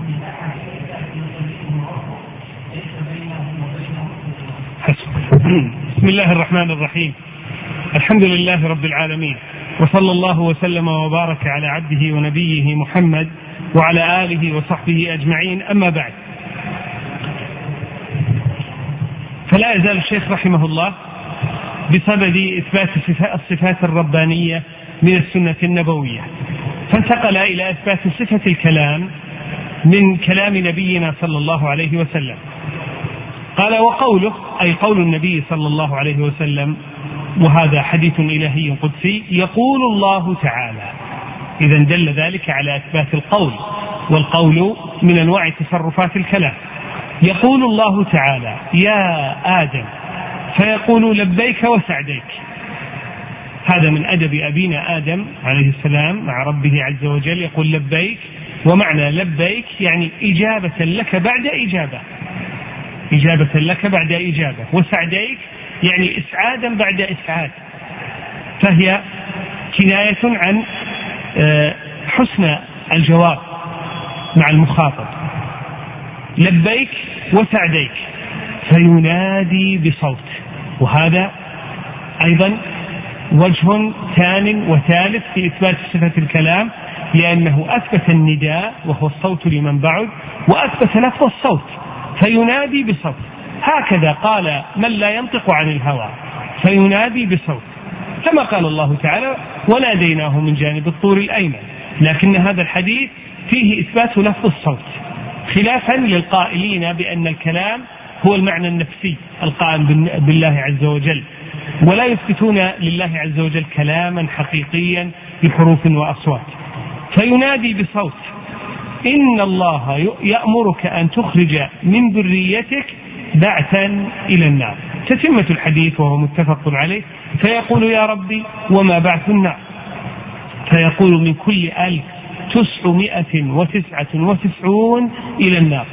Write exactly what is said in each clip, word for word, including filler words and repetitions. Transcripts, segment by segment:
بسم الله الرحمن الرحيم. الحمد لله رب العالمين، وصلى الله وسلم وبارك على عبده ونبيه محمد وعلى آله وصحبه أجمعين. أما بعد، فلا يزال الشيخ رحمه الله بصدد إثبات الصفات الربانية من السنة النبوية، فانتقل إلى إثبات صفة الكلام من كلام نبينا صلى الله عليه وسلم. قال: وقوله، أي قول النبي صلى الله عليه وسلم، وهذا حديث إلهي قدسي، يقول الله تعالى. إذن دل ذلك على إثبات القول، والقول من أنواع تصرفات الكلام. يقول الله تعالى: يا آدم، فيقول لبيك وسعديك. هذا من أدب أبينا آدم عليه السلام مع ربه عز وجل، يقول لبيك، ومعنى لبيك يعني إجابة لك بعد إجابة، إجابة لك بعد إجابة، وسعديك يعني إسعادا بعد إسعاد، فهي كناية عن حسن الجواب مع المخاطب. لبيك وسعديك، فينادي بصوت، وهذا أيضا وجه ثان وثالث في إثبات صفة الكلام، لأنه أثبت النداء وهو الصوت لمن بعد، وأثبت لفظ الصوت، فينادي بصوت. هكذا قال من لا ينطق عن الهوى، فينادي بصوت، كما قال الله تعالى: وناديناه من جانب الطور الأيمن. لكن هذا الحديث فيه إثبات لفظ الصوت، خلافا للقائلين بأن الكلام هو المعنى النفسي القائم بالله عز وجل، ولا يثبتون لله عز وجل كلاما حقيقيا بحروف وأصوات. فينادي بصوت: إن الله يأمرك أن تخرج من ذريتك بعثا إلى النار. تتمة الحديث وهو متفق عليه. فيقول: يا ربي، وما بعث النار؟ فيقول: من كل ألف تسعمائة وتسعة وتسعون إلى النار،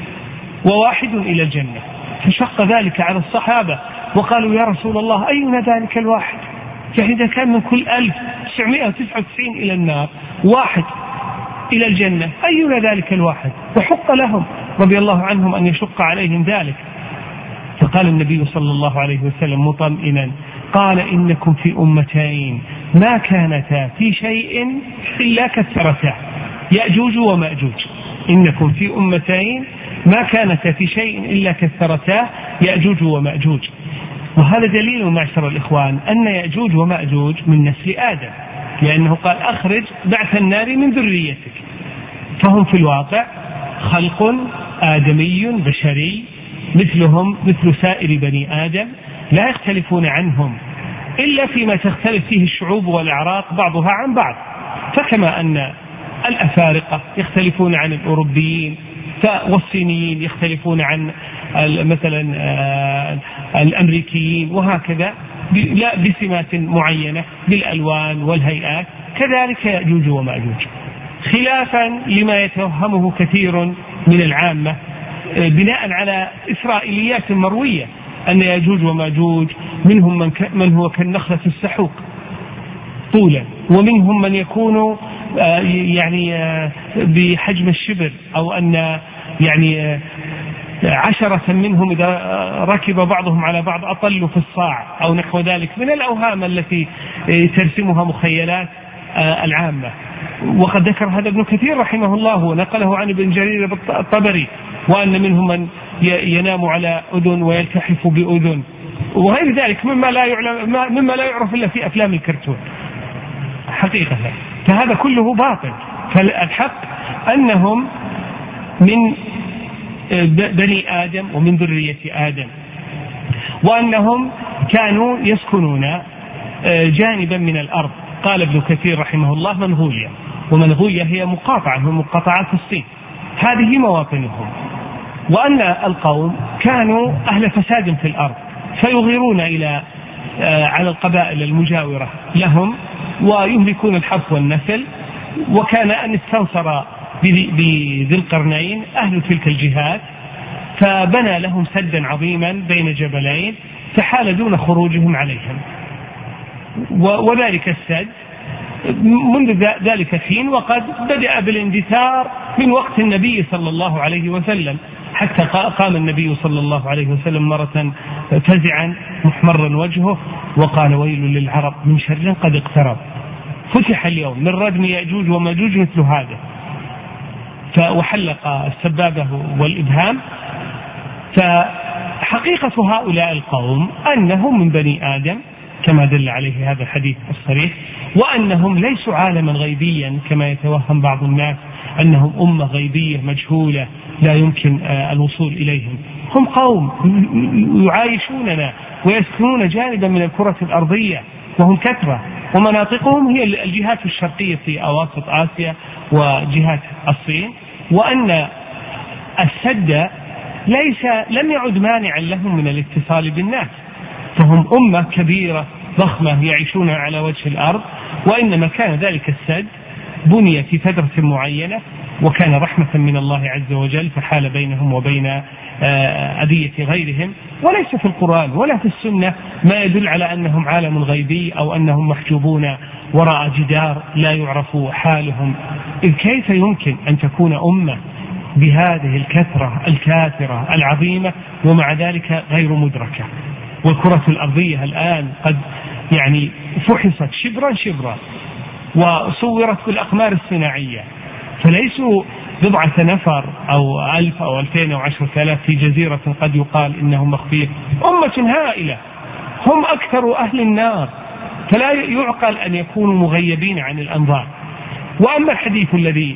وواحد إلى الجنة. فشق ذلك على الصحابة، وقالوا: يا رسول الله، أينا ذلك الواحد؟ يعني إذا كان من كل ألف تسعمائة وتسعة وتسعين إلى النار، واحد إلى الجنة، أينا ذلك الواحد؟ وحق لهم رضي الله عنهم أن يشق عليهم ذلك. فقال النبي صلى الله عليه وسلم مطمئنا، قال: إنكم في أمتين ما كانتا في شيء إلا كثرتا، يأجوج ومأجوج. إنكم في أمتين ما كانتا في شيء إلا كثرتا، يأجوج ومأجوج. وهذا دليل معشر الإخوان أن يأجوج ومأجوج من نسل آدم، لأنه قال: أخرج بعث النار من ذريتك. فهم في الواقع خلق آدمي بشري مثلهم مثل سائر بني آدم، لا يختلفون عنهم إلا فيما تختلف فيه الشعوب والأعراق بعضها عن بعض. فكما أن الأفارقة يختلفون عن الأوروبيين، والصينيين يختلفون عن مثلا الأمريكيين، وهكذا لا بسمات معينة بالألوان والهيئات، كذلك يأجوج ومأجوج، خلافا لما يتوهمه كثير من العامة بناء على إسرائيليات مروية أن يأجوج ومأجوج منهم من, من هو كالنخلة السحوق طولا، ومنهم من يكون يعني بحجم الشبر، أو أن يعني عشرة منهم إذا ركب بعضهم على بعض أطلوا في الصاع أو نحو ذلك من الأوهام التي ترسمها مخيلات العامة. وقد ذكر هذا ابن كثير رحمه الله ونقله عن ابن جرير الطبري، وأن منهم من ينام على أذن ويلتحف بأذن وغير ذلك مما لا يعلم مما لا يعرف إلا في أفلام الكرتون حقيقة. فهذا كله باطل. فالحق أنهم من بني آدم ومن ذرية آدم، وأنهم كانوا يسكنون جانبا من الأرض. قال ابن كثير رحمه الله: منغوليا، ومنغوليا هي مقاطعة من مقاطعات الصين، هذه مواطنهم. وأن القوم كانوا أهل فساد في الأرض، فيغيرون إلى على القبائل المجاورة لهم ويهلكون الحرث والنسل. وكان أن استنصر بذي القرنين أهل تلك الجهات، فبنى لهم سدا عظيما بين جبلين فحال دون خروجهم عليهم. وذلك السد منذ ذلك الحين وقد بدأ بالاندثار من وقت النبي صلى الله عليه وسلم، حتى قام النبي صلى الله عليه وسلم مرة فزعا محمرا وجهه وقال: ويل للعرب من شر قد اقترب، فتح اليوم من ردم يأجوج وماجوج مثل هذا. وحلق السبابة والإبهام. فحقيقة هؤلاء القوم أنهم من بني آدم كما دل عليه هذا الحديث الصريح، وأنهم ليسوا عالما غيبيا كما يتوهم بعض الناس أنهم أمة غيبية مجهولة لا يمكن الوصول إليهم. هم قوم يعايشوننا ويسكنون جانبا من الكرة الأرضية، وهم كثرة، ومناطقهم هي الجهات الشرقية في أواسط آسيا وجهات الصين. وأن السد ليس لم يعد مانعا لهم من الاتصال بالناس، فهم أمة كبيرة ضخمة يعيشون على وجه الأرض، وإنما كان ذلك السد بني في فترة معينة، وكان رحمة من الله عز وجل فحال بينهم وبين أذية غيرهم. وليس في القرآن ولا في السنة ما يدل على أنهم عالم غيبي أو أنهم محجوبون وراء جدار لا يعرف حالهم. إذ كيف يمكن أن تكون أمة بهذه الكثرة الكاثرة العظيمة ومع ذلك غير مدركة؟ والكرة الأرضية الآن قد يعني فحصت شبرا شبرا وصورت بالأقمار الصناعية، فليسوا بضعة نفر أو ألف أو ألفين أو عشرة آلاف في جزيرة قد يقال إنهم مخفية. أمة هائلة، هم أكثر أهل النار، فلا يعقل أن يكونوا مغيبين عن الأنظار. وأما الحديث الذي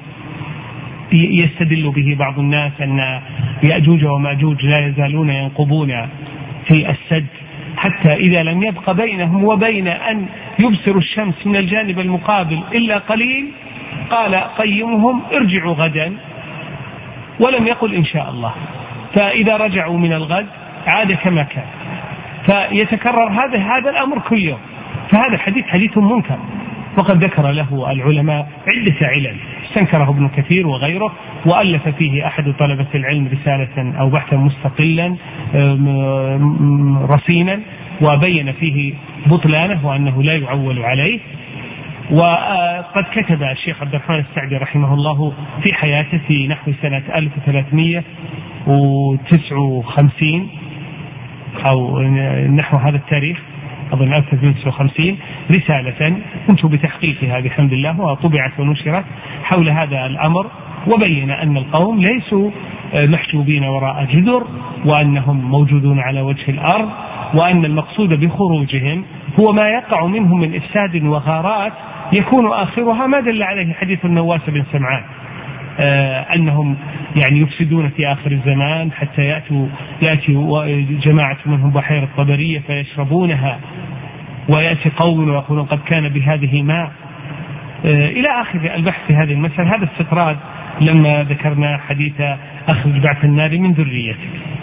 يستدل به بعض الناس أن يأجوج وماجوج لا يزالون ينقبون في السد حتى إذا لم يبق بينهم وبين أن يبصروا الشمس من الجانب المقابل إلا قليل، قال قيمهم: ارجعوا غدا، ولم يقل إن شاء الله. فإذا رجعوا من الغد عاد كما كان، فيتكرر هذا هذا الأمر كل يوم. فهذا الحديث حديث منكر، وقد ذكر له العلماء عدة علل استنكره ابن كثير وغيره، وألف فيه أحد طلبة العلم رسالة أو بحثا مستقلا رصينا وبين فيه بطلانه وأنه لا يعول عليه. وقد كتب الشيخ عبد الرحمن السعدي رحمه الله في حياته في نحو سنة ألف وثلاثمائة وتسعة وخمسين أو نحو هذا التاريخ، أظن ألف وثلاثمائة وتسعة وخمسين، رسالة كنت بتحقيقها بحمد الله وطبعت ونشرت حول هذا الأمر، وبين أن القوم ليسوا محجوبين وراء جدر، وأنهم موجودون على وجه الأرض، وأن المقصود بخروجهم هو ما يقع منهم من إفساد وغارات يكون آخرها ما دل عليه حديث النواس بن سمعان، آه أنهم يعني يفسدون في آخر الزمان حتى يأتوا يأتي جماعة منهم بحيرة طبرية فيشربونها، ويأتي قوم ويقولون قد كان بهذه ماء، آه إلى آخر البحث في هذه المسألة. هذا استطراد لما ذكرنا حديث أخرج بعث النار من ذريتك.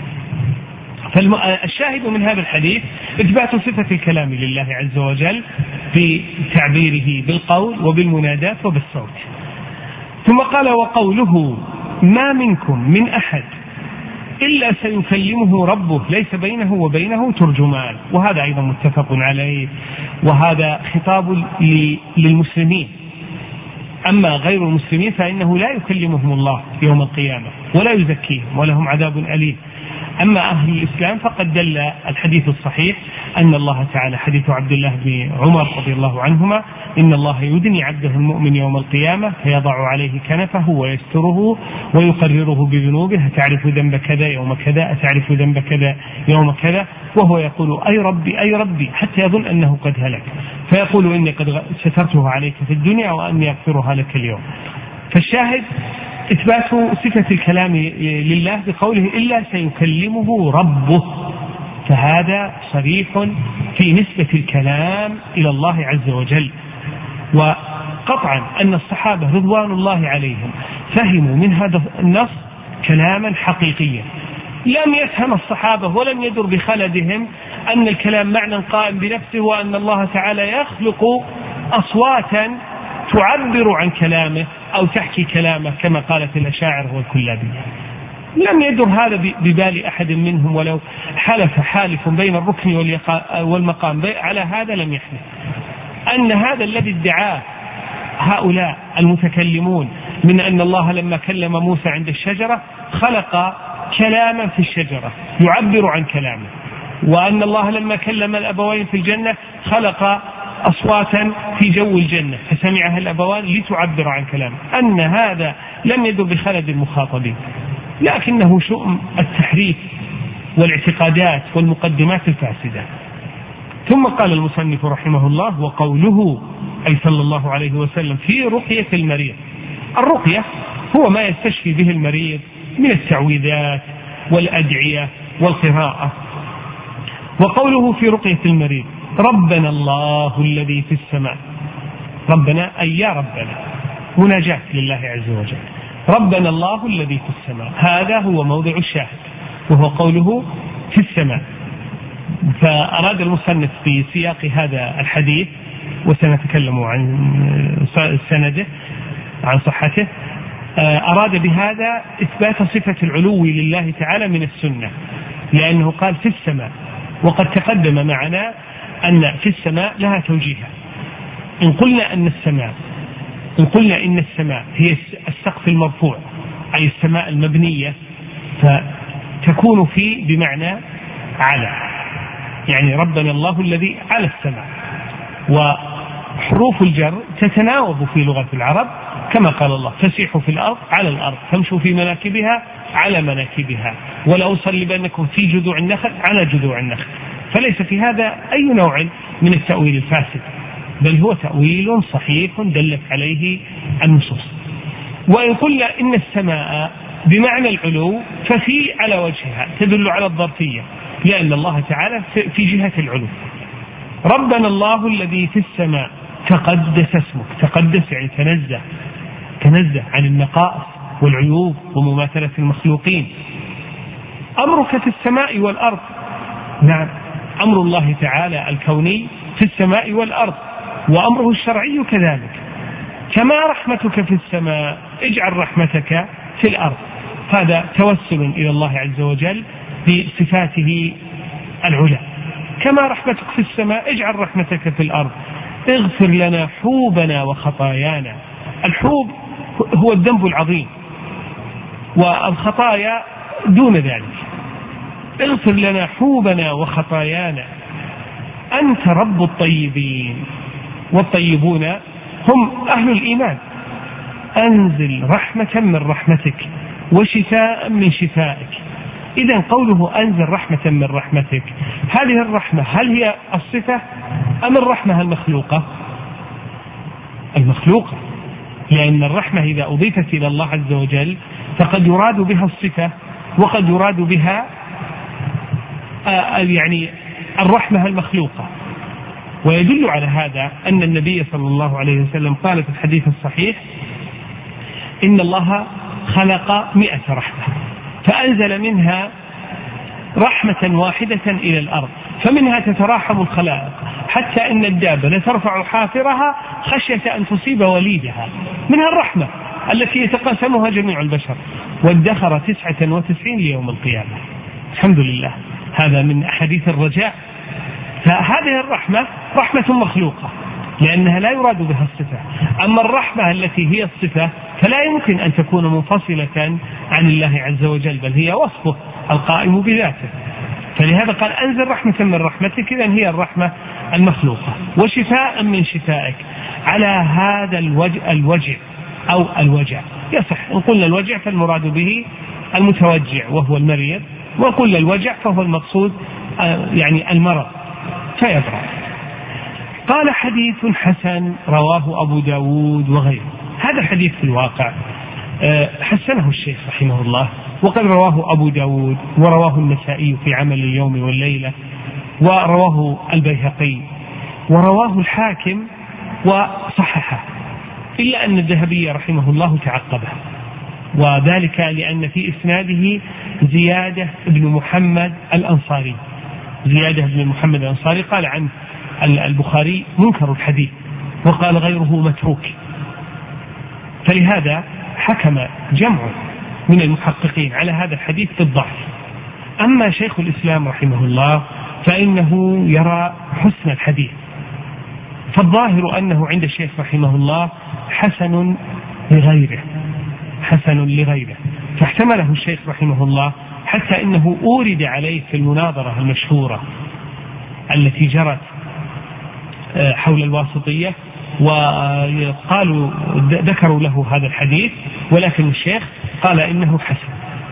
فالشاهد من هذا الحديث إثبات صفة الكلام لله عز وجل بتعبيره بالقول وبالمنادات وبالصوت. ثم قال: وقوله: ما منكم من أحد إلا سيكلمه ربه ليس بينه وبينه ترجمان. وهذا أيضا متفق عليه، وهذا خطاب للمسلمين. أما غير المسلمين فإنه لا يكلمهم الله يوم القيامة ولا يزكيهم ولهم عذاب أليم. أما أهل الإسلام فقد دل الحديث الصحيح أن الله تعالى، حديث عبد الله بن عمر رضي الله عنهما: إن الله يدني عبده المؤمن يوم القيامة فيضع عليه كنفه ويستره ويقرره بذنوبه: تعرف ذنب كذا يوم كذا، تعرف ذنب كذا يوم كذا، وهو يقول: أي ربي أي ربي، حتى يظن أنه قد هلك، فيقول: إني قد سترته عليك في الدنيا وأني أغفرها لك اليوم. فالشاهد إثبات صفة الكلام لله بقوله: إلا سيكلمه ربه، فهذا صريح في نسبة الكلام إلى الله عز وجل. وقطعا أن الصحابة رضوان الله عليهم فهموا من هذا النص كلاما حقيقيا. لم يفهم الصحابة ولم يدر بخلدهم أن الكلام معنى قائم بنفسه، وأن الله تعالى يخلق أصواتا تعبر عن كلامه أو تحكي كلامه كما قالت الأشاعرة والكلابية. لم يدر هذا ببال أحد منهم، ولو حلف حالف بين الركن والمقام على هذا لم يحلف. أن هذا الذي ادعاه هؤلاء المتكلمون من أن الله لما كلم موسى عند الشجرة خلق كلاما في الشجرة يعبر عن كلامه، وأن الله لما كلم الأبوين في الجنة خلق أصواتا في جو الجنة فسمعها الأبوان لتعبر عن كلامه، أن هذا لم يدر بخلد المخاطبين، لكنه شؤم التحريف والاعتقادات والمقدمات الفاسدة. ثم قال المصنف رحمه الله: وقوله أي صلى الله عليه وسلم في رقية المريض. الرقية هو ما يستشفي به المريض من التعويذات والأدعية والقراءة. وقوله في رقية المريض: ربنا الله الذي في السماء. ربنا أي يا ربنا، مناجاة لله عز وجل. ربنا الله الذي في السماء، هذا هو موضع الشاهد، وهو قوله في السماء. فأراد المصنف في سياق هذا الحديث، وسنتكلم عن سنده عن صحته، أراد بهذا إثبات صفة العلو لله تعالى من السنة، لأنه قال في السماء، وقد تقدم معنا أن في السماء لها توجيها. إن قلنا أن السماء إن قلنا إن السماء هي السقف المرفوع أي السماء المبنية، فتكون في بمعنى على، يعني ربنا الله الذي على السماء. وحروف الجر تتناوب في لغة العرب، كما قال الله: فسيحوا في الأرض على الأرض، فامشوا في مناكبها على مناكبها، ولأصلبنكم في جذوع النخل على جذوع النخل. فليس في هذا أي نوع من التأويل الفاسد، بل هو تأويل صحيح دلت عليه النصوص. وإن قلنا إن السماء بمعنى العلو، ففي على وجهها تدل على الظرفية، لأن الله تعالى في جهة العلو. ربنا الله الذي في السماء تقدس اسمك. تقدس يعني تنزه، تنزه عن النقائص والعيوب ومماثلة المخلوقين. أمرك في السماء والأرض. نعم، أمر الله تعالى الكوني في السماء والأرض، وأمره الشرعي كذلك. كما رحمتك في السماء اجعل رحمتك في الأرض. هذا توسل إلى الله عز وجل بصفاته العلى. كما رحمتك في السماء اجعل رحمتك في الأرض. اغفر لنا حوبنا وخطايانا. الحوب هو الذنب العظيم، والخطايا دون ذلك. اغفر لنا حوبنا وخطايانا، أنت رب الطيبين، والطيبون هم أهل الإيمان. أنزل رحمة من رحمتك وشفاء من شفائك. إذن قوله أنزل رحمة من رحمتك، هذه الرحمة هل هي الصفة أم الرحمة المخلوقة؟ المخلوقة، لأن الرحمة إذا أضيفت إلى الله عز وجل فقد يراد بها الصفة، وقد يراد بها آه يعني الرحمة المخلوقة. ويدل على هذا أن النبي صلى الله عليه وسلم قال في الحديث الصحيح: إن الله خلق مئة رحمة فأنزل منها رحمة واحدة إلى الأرض، فمنها تتراحم الخلائق، حتى إن الدابة لترفع حافرها خشية أن تصيب وليدها. منها الرحمة التي يتقاسمها جميع البشر، وادخر تسعة وتسعين ليوم القيامة. الحمد لله، هذا من أحاديث الرجاء. فهذه الرحمة رحمة مخلوقة، لأنها لا يراد بها الصفة. أما الرحمة التي هي الصفة فلا يمكن أن تكون منفصلة عن الله عز وجل، بل هي وصفه القائم بذاته. فلهذا قال أنزل رحمة من رحمتك، إذن هي الرحمة المخلوقة. وشفاء من شفائك، على هذا الوجع, الوجع أو الوجع يصح. إن قلنا الوجع فالمراد به المتوجع وهو المريض، وقلنا الوجع فهو المقصود يعني المرض فيبرأ. قال: حديث حسن رواه أبو داود وغيره. هذا الحديث في الواقع حسنه الشيخ رحمه الله، وقد رواه أبو داود، ورواه النسائي في عمل اليوم والليلة، ورواه البيهقي، ورواه الحاكم وصححه، إلا أن الذهبي رحمه الله تعقبه، وذلك لأن في إسناده زيادة بن محمد الأنصاري. زيادة بن محمد الأنصاري قال عن البخاري منكر الحديث، وقال غيره متروك. فلهذا حكم جمع من المحققين على هذا الحديث بالضعف. أما شيخ الإسلام رحمه الله فإنه يرى حسن الحديث، فالظاهر أنه عند الشيخ رحمه الله حسن لغيره، حسن لغيره. فاحتمله الشيخ رحمه الله، حتى إنه أورد عليه في المناظرة المشهورة التي جرت حول الواسطية، وقالوا ذكروا له هذا الحديث، ولكن الشيخ قال إنه حسن.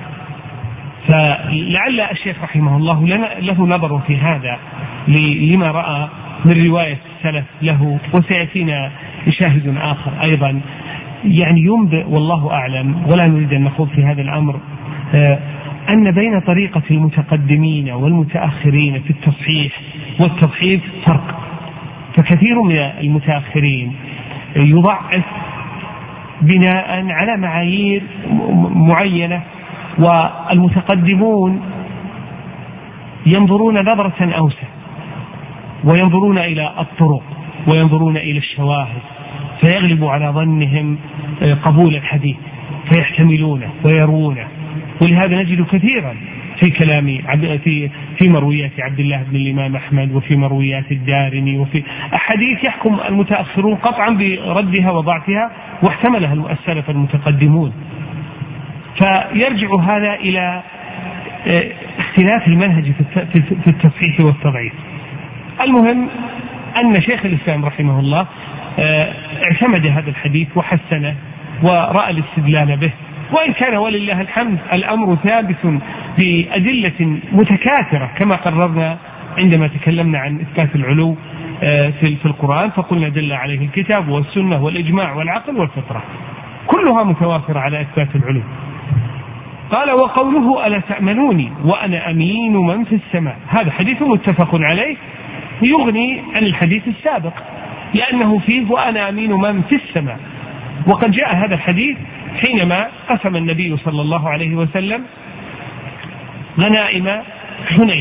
فلعل الشيخ رحمه الله له نظر في هذا لما رأى من رواية السلف له، وسيأتينا شاهد آخر أيضا يعني ينبئ والله أعلم، ولا نريد أن نخوض في هذا الأمر، أن بين طريقة المتقدمين والمتأخرين في التصحيح والتضعيف فرق. فكثير من المتأخرين يضعف بناء على معايير معينة، والمتقدمون ينظرون نظرة أوسع، وينظرون إلى الطرق، وينظرون إلى الشواهد، فيغلب على ظنهم قبول الحديث، فيحتملونه ويروونه. ولهذا نجد كثيرا في كلام في في مرويات عبد الله بن الإمام أحمد، وفي مرويات الدارمي، وفي أحاديث يحكم المتأخرون قطعا بردها وضعفها، واحتملها السلف المتقدمون. فيرجع هذا إلى اختلاف المنهج في التصحيح والتضعيف. المهم أن شيخ الإسلام رحمه الله اعتمد هذا الحديث وحسنه ورأى الاستدلال به، وإن كان ولله الحمد الأمر ثابت بأدلة متكاثرة كما قررنا عندما تكلمنا عن إثبات العلو في القرآن، فقلنا دل عليه الكتاب والسنة والإجماع والعقل والفطرة، كلها متوافرة على إثبات العلو. قال: وقوله ألا تأمنوني وأنا أمين من في السماء، هذا حديث متفق عليه يغني عن الحديث السابق، لأنه فيه وأنا أمين من في السماء. وقد جاء هذا الحديث حينما قسم النبي صلى الله عليه وسلم غنائم حنين،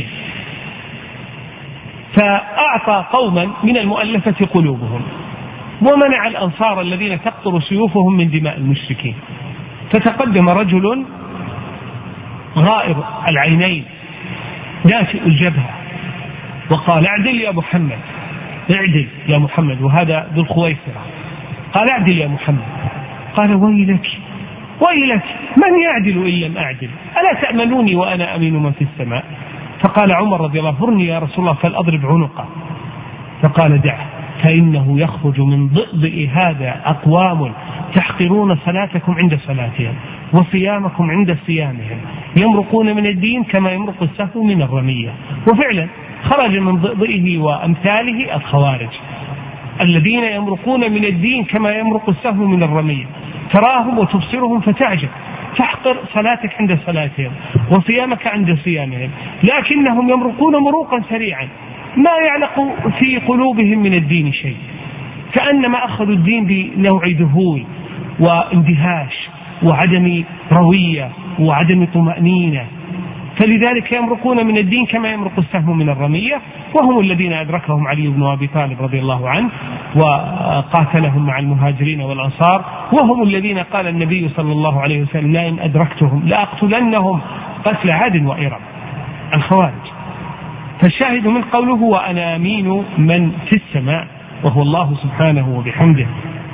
فأعطى قوما من المؤلفة قلوبهم، ومنع الأنصار الذين تقطر سيوفهم من دماء المشركين. فتقدم رجل غائر العينين دافئ الجبهة وقال: اعدل يا محمد، اعدل يا محمد. وهذا ذو الخويصرة. قال: اعدل يا محمد. قال: ويلك ويلك، من يعدل إن لم أعدل؟ ألا تأمنوني وأنا أمين من في السماء؟ فقال عمر رضي الله عنه: فرني يا رسول الله فلأضرب عنقه. فقال: دعه، فإنه يخرج من ضئضئ هذا أقوام تحقرون صلاتكم عند صلاتهم وصيامكم عند صيامهم، يمرقون من الدين كما يمرق السهم من الرمية. وفعلا خرج من ضئضئه وأمثاله الخوارج الذين يمرقون من الدين كما يمرق السهم من الرمية، تراهم وتبصرهم فتعجب، تحقر صلاتك عند صلاتهم وصيامك عند صيامهم، لكنهم يمرقون مروقا سريعا ما يعلق في قلوبهم من الدين شيء، كأنما أخذوا الدين بنوع ذهول واندهاش وعدم روية وعدم طمأنينة، فلذلك يمرقون من الدين كما يمرق السهم من الرمية. وهم الذين أدركهم علي بن أبي طالب رضي الله عنه وقاتلهم مع المهاجرين والأنصار، وهم الذين قال النبي صلى الله عليه وسلم: لئن أدركتهم لأقتلنهم قتل عاد وإرم، الخوارج. فالشاهد من قوله: وأنا أمين من في السماء، وهو الله سبحانه وبحمده.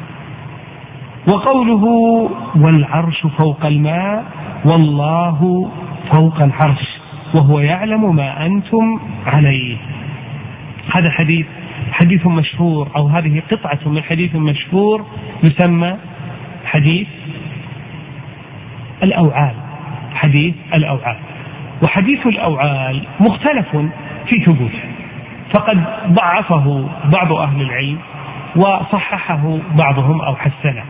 وقوله: والعرش فوق الماء والله فوق العرش وهو يعلم ما أنتم عليه. هذا حديث حديث مشهور، أو هذه قطعة من حديث مشهور يسمى حديث الأوعال. حديث الأوعال. وحديث الأوعال مختلف في ثبوته، فقد ضعفه بعض أهل العلم وصححه بعضهم أو حسنه.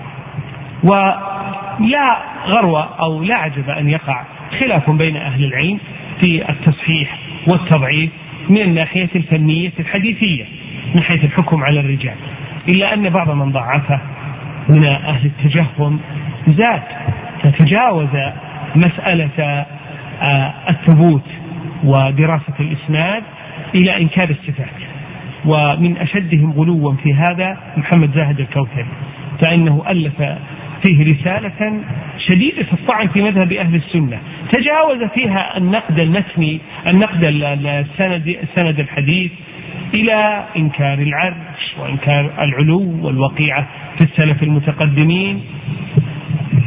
ولا غروة أو لا عجب أن يقع خلاف بين أهل العلم في التصحيح والتضعيف من الناحية الفنية الحديثية من حيث الحكم على الرجال، إلا أن بعض من ضعفه من أهل التجهم زاد فتجاوز مسألة الثبوت ودراسة الإسناد إلى إنكار الصفات. ومن أشدهم غلوا في هذا محمد زاهد الكوثري، فإنه ألف فيه رسالة شديدة الطعن في مذهب أهل السنة، تجاوز فيها النقد المتني النقد السند سند الحديث إلى إنكار العرش وإنكار العلو والوقيعة في السلف المتقدمين.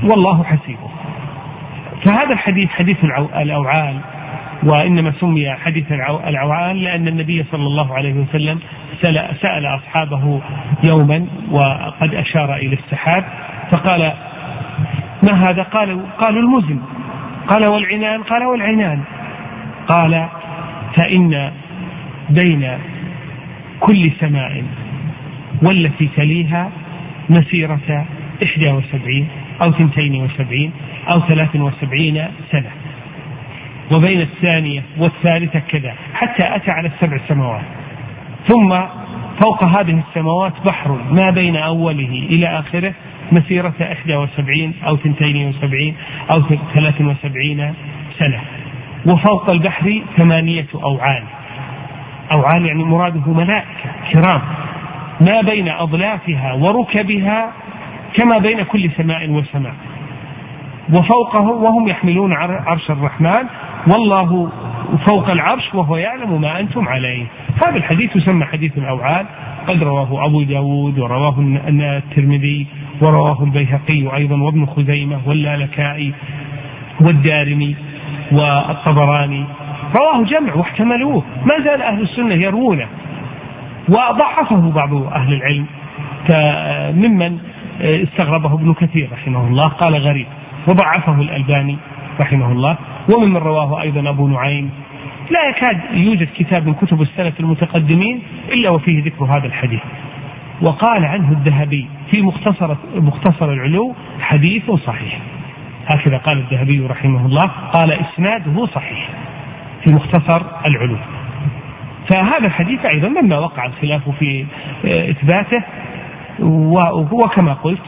والله حسيبه. فهذا الحديث حديث الأوعال، وإنما سمي حديث الأوعال لأن النبي صلى الله عليه وسلم سأل أصحابه يوما وقد أشار إلى السحاب فقال: ما هذا؟ قالوا قالوا المزن. قال: والعنان؟ قال: والعنان. قال: فإن بين كل سماء والتي تليها مسيرة إحدى وسبعين أو ثنتين وسبعين أو ثلاث وسبعين سنة، وبين الثانية والثالثة كذا، حتى أتى على السبع سماوات، ثم فوق هذه السماوات بحر ما بين أوله إلى آخره مسيرة إحدى وسبعين أو ثنتين وسبعين أو ثلاث وسبعين سنة، وفوق البحر ثمانية أوعال. أوعال يعني مراده ملائكة كرام ما بين أضلافها وركبها كما بين كل سماء وسماء، وفوقه وهم يحملون عرش الرحمن والله فوق العرش وهو يعلم ما أنتم عليه. هذا الحديث يسمى حديث الأوعال، قد رواه أبو داود ورواه الترمذي ورواه البيهقي أيضا وابن خزيمة واللالكائي والدارمي والطبراني، رواه جمع واحتملوه، ما زال أهل السنة يروونه، وضعفه بعض أهل العلم ممن استغربه ابن كثير رحمه الله قال غريب، وضعفه الألباني رحمه الله، ومن رواه أيضا أبو نعيم. لا يكاد يوجد كتاب من كتب السلف المتقدمين إلا وفيه ذكر هذا الحديث. وقال عنه الذهبي في مختصر, مختصر العلو حديث صحيح، هكذا قال الذهبي رحمه الله، قال إسناده صحيح في مختصر العلو. فهذا الحديث أيضا مما وقع الخلاف في إثباته، وهو كما قلت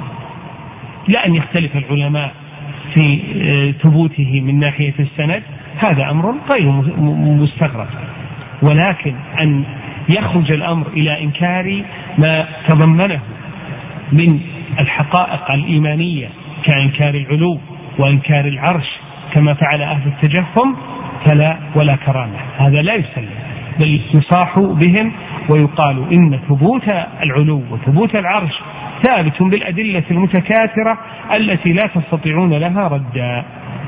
لأن يختلف العلماء في ثبوته من ناحية السند، هذا أمر غير مستغرب، ولكن أن يخرج الأمر إلى إنكار ما تضمنه من الحقائق الإيمانية كإنكار العلو وإنكار العرش كما فعل أهل التجهم فلا ولا كرامة، هذا لا يسلم، بل يصاح بهم ويقال إن ثبوت العلو وثبوت العرش ثابت بالأدلة المتكاثرة التي لا تستطيعون لها ردا.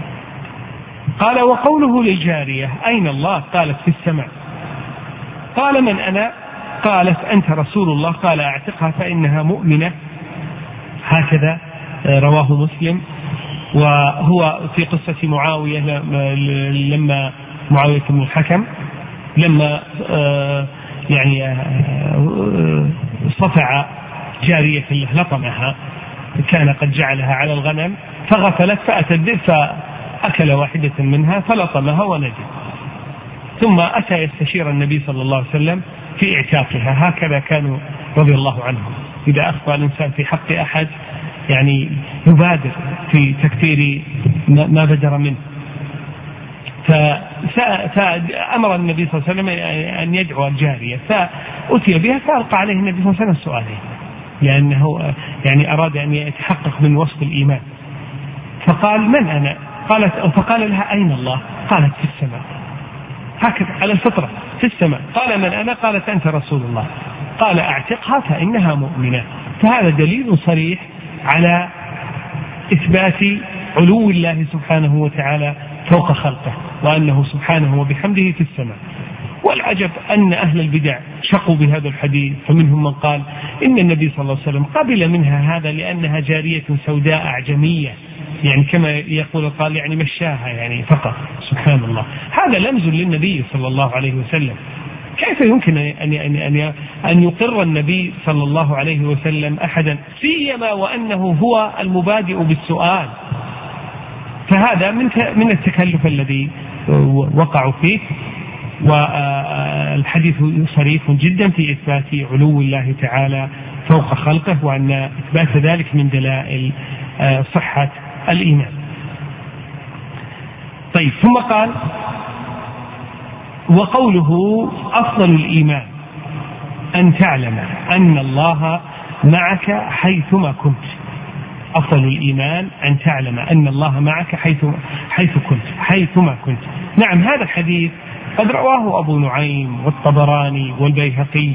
قال: وقوله للجارية: أين الله؟ قالت: في السماء. قال: من أنا؟ قالت: أنت رسول الله. قال: أعتقها فإنها مؤمنة. هكذا رواه مسلم. وهو في قصة معاوية لما معاوية بن الحكم لما يعني صفع جارية له لطمها، كان قد جعلها على الغنم فغفلت فأتى الذئب فأكل واحدة منها فلطمها ونجت، ثم أتى يستشير النبي صلى الله عليه وسلم في اعتاقها. هكذا كانوا رضي الله عنهم، إذا أخطأ الإنسان في حق أحد يعني يبادر في تكفير ما بدر منه. فأمر النبي صلى الله عليه وسلم أن يدعو الجارية، فأتي بها فألقى عليه النبي صلى الله عليه وسلم السؤالين، لأنه يعني أراد أن يتحقق من وصف الإيمان. فقال: من أنا؟ قالت فقال لها: أين الله؟ قالت: في السماء. هكذا على الفطرة، في السماء. قال: من أنا؟ قالت: أنت رسول الله. قال: أعتقها فإنها مؤمنة. فهذا دليل صريح على إثبات علو الله سبحانه وتعالى فوق خلقه، وأنه سبحانه وبحمده في السماء. والعجب أن أهل البدع شقوا بهذا الحديث، فمنهم من قال إن النبي صلى الله عليه وسلم قبل منها هذا لأنها جارية سوداء أعجمية، يعني كما يقول قال يعني مشاها يعني فقط. سبحان الله، هذا لمز للنبي صلى الله عليه وسلم. كيف يمكن أن أن أن يقر النبي صلى الله عليه وسلم أحدا، سيما وأنه هو المبادئ بالسؤال؟ فهذا من من التكلف الذي وقعوا فيه. والحديث صريح جدا في إثبات علو الله تعالى فوق خلقه، وأن إثبات ذلك من دلائل صحة الإيمان. طيب، ثم قال: وقوله أفضل الإيمان أن تعلم أن الله معك حيثما كنت. أفضل الإيمان أن تعلم أن الله معك حيث حيث كنت حيثما كنت. نعم، هذا الحديث قد رواه أبو نعيم والطبراني والبيهقي،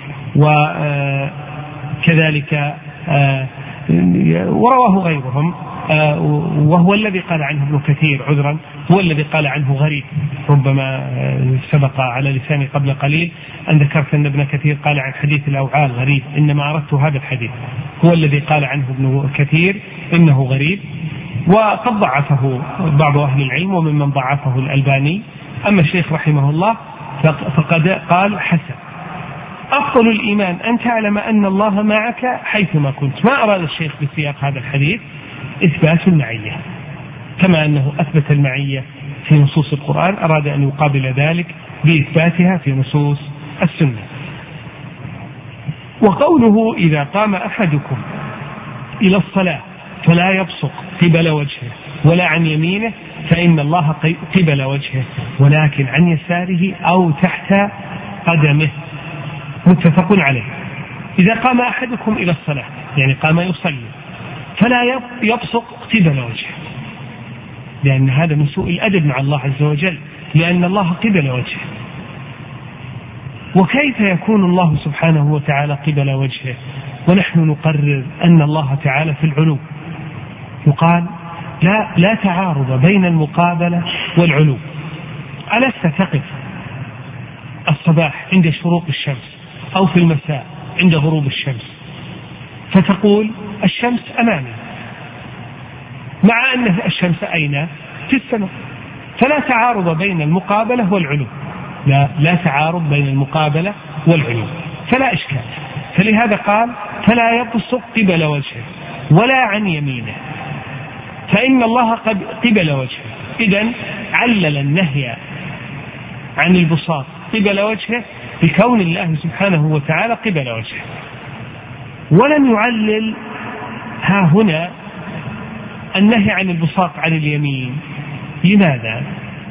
وكذلك ورواه غيرهم وهو الذي قال عنه ابن كثير عذرا، هو الذي قال عنه غريب، ربما سبق على لساني قبل قليل أن ذكرت أن ابن كثير قال عن حديث الأوعال غريب، إنما أردت هذا الحديث، هو الذي قال عنه ابن كثير إنه غريب، وقد ضعفه بعض أهل العلم وممن ضعفه الألباني. أما الشيخ رحمه الله فقد قال حسن. أفضل الإيمان أن تعلم أن الله معك حيثما كنت. ما أراد الشيخ بسياق هذا الحديث إثبات المعية، كما أنه أثبت المعية في نصوص القرآن أراد أن يقابل ذلك بإثباتها في نصوص السنة. وقوله إذا قام أحدكم إلى الصلاة فلا يبصق قبل وجهه ولا عن يمينه فإن الله قبل وجهه ولكن عن يساره أو تحت قدمه، متفق عليه. إذا قام أحدكم إلى الصلاة يعني قام يصلي فلا يبصق قبل وجهه، لأن هذا من سوء الأدب مع الله عز وجل، لأن الله قبل وجهه. وكيف يكون الله سبحانه وتعالى قبل وجهه ونحن نقرر أن الله تعالى في العلو؟ يقال لا, لا تعارض بين المقابلة والعلو. ألست تقف الصباح عند شروق الشمس أو في المساء عند غروب الشمس فتقول الشمس أمامي، مع أن الشمس أين؟ في السماء. فلا تعارض بين المقابلة والعلو، لا, لا تعارض بين المقابلة والعلو، فلا إشكال. فلهذا قال فلا يبصق قبل وجهه ولا عن يمينه فإن الله قبل وجهه. إذن علل النهي عن البصاق قبل وجهه بكون الله سبحانه وتعالى قبل وجهه، ولم يعلل ها هنا النهي عن البصاق عن اليمين. لماذا؟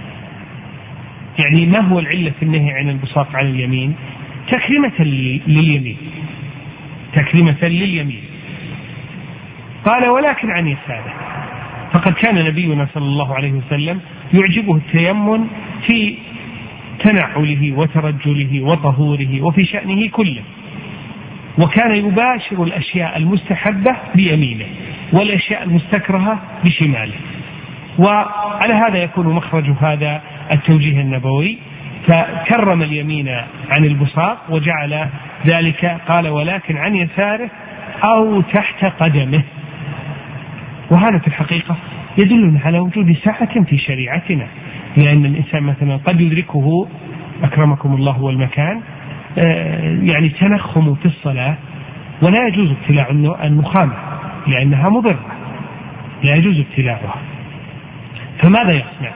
يعني ما هو العلة في النهي عن البصاق عن اليمين؟ تكريمة لليمين، تكريمة لليمين. قال ولكن عن يساره، فقد كان نبينا صلى الله عليه وسلم يعجبه التيمم في تنعله وترجله وطهوره وفي شأنه كله، وكان يباشر الأشياء المستحبة بيمينه والأشياء المستكرهة بشماله. وعلى هذا يكون مخرج هذا التوجيه النبوي، فكرم اليمين عن البصاق وجعل ذلك قال ولكن عن يساره أو تحت قدمه. وهذا في الحقيقة يدلنا على وجود سعة في شريعتنا، لأن الإنسان مثلا قد يدركه أكرمكم الله والمكان يعني تنخم في الصلاة ولا يجوز ابتلاع النخامة لأنها مضرة، لا يجوز ابتلاعها، فماذا يصنع؟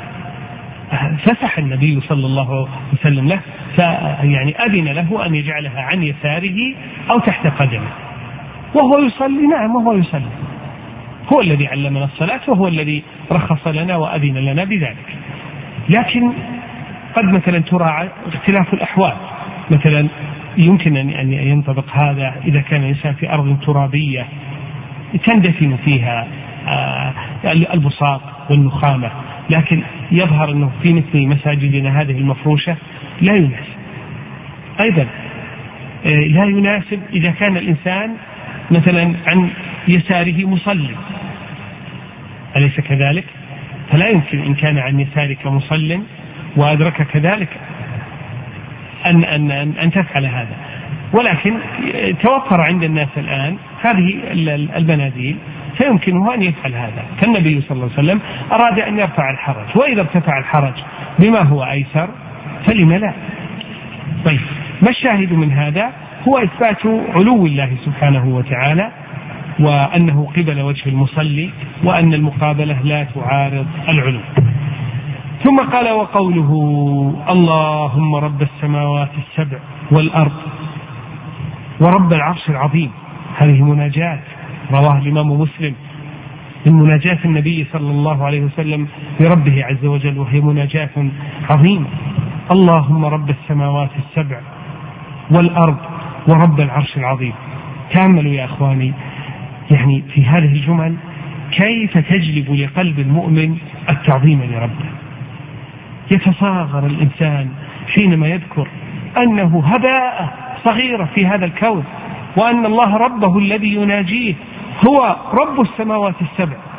فسح النبي صلى الله عليه وسلم له، يعني أذن له أن يجعلها عن يساره أو تحت قدمه وهو يصلي. نعم وهو يصلي، هو الذي علمنا الصلاة وهو الذي رخص لنا وأذن لنا بذلك. لكن قد مثلا تراعى اختلاف الأحوال، مثلا يمكن أن ينطبق هذا إذا كان الإنسان في أرض ترابية تندفن فيها البصاق والنخامة، لكن يظهر أنه في مثل مساجدنا هذه المفروشة لا يناسب. أيضا لا يناسب إذا كان الإنسان مثلا عن يساره مصلي، أليس كذلك؟ فلا يمكن إن كان عن يسارك مصل وأدرك كذلك أن, أن, أن, أن تفعل هذا. ولكن توفر عند الناس الآن هذه البناديل فيمكنه أن يفعل هذا، فالنبي صلى الله عليه وسلم أراد أن يرفع الحرج، وإذا ارتفع الحرج بما هو أيسر فلم لا. طيب ما الشاهد من هذا؟ هو إثبات علو الله سبحانه وتعالى، وأنه قبل وجه المصلي، وأن المقابلة لا تعارض العلو. ثم قال وقوله اللهم رب السماوات السبع والأرض ورب العرش العظيم، هذه مناجاة رواه الإمام مسلم من مناجاة النبي صلى الله عليه وسلم لربه عز وجل، وهي مناجاة عظيمة. اللهم رب السماوات السبع والأرض ورب العرش العظيم. تأملوا يا أخواني يعني في هذه الجمل كيف تجلب لقلب المؤمن التعظيم لربه. يتصاغر الإنسان حينما يذكر أنه هباء صغيرة في هذا الكون، وأن الله ربه الذي يناجيه هو رب السماوات السبع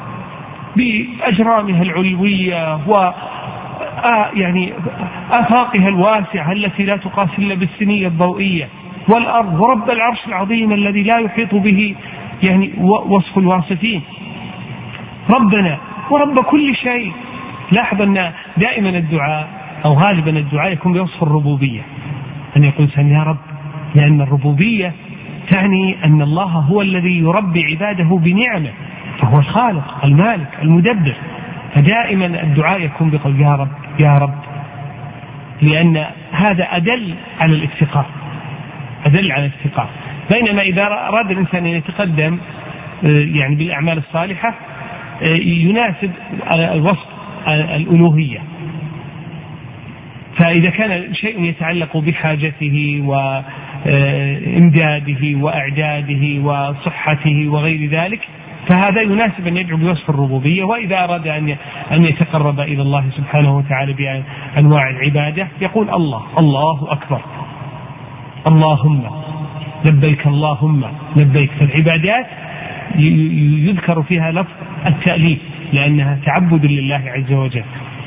بأجرامها العلوية و يعني آفاقها الواسعة التي لا تقاس إلا بالسنية الضوئية، والأرض، ورب العرش العظيم الذي لا يحيط به يعني وصف الواصفين، ربنا ورب كل شيء. لاحظ أن دائما الدعاء أو غالبا الدعاء يكون بوصف الربوبية، أن يقول سن يا رب، لأن الربوبية تعني أن الله هو الذي يربي عباده بنعمه، فهو الخالق المالك المدبر، فدائما الدعاء يكون بقول يا رب يا رب، لأن هذا أدل على الافتقار، أدل على الافتقار. بينما إذا أراد الإنسان أن يتقدم يعني بالأعمال الصالحة يناسب وصف الألوهية، فإذا كان شيء يتعلق بحاجته وإمداده وأعداده وصحته وغير ذلك فهذا يناسب أن يدعو بوصف الربوبية. وإذا أراد أن يتقرب إلى الله سبحانه وتعالى بأنواع العبادة يقول الله الله أكبر، اللهم لبيك اللهم لبيك. فالعبادات يذكر فيها لفظ التأليف لأنها تعبد لله عز وجل.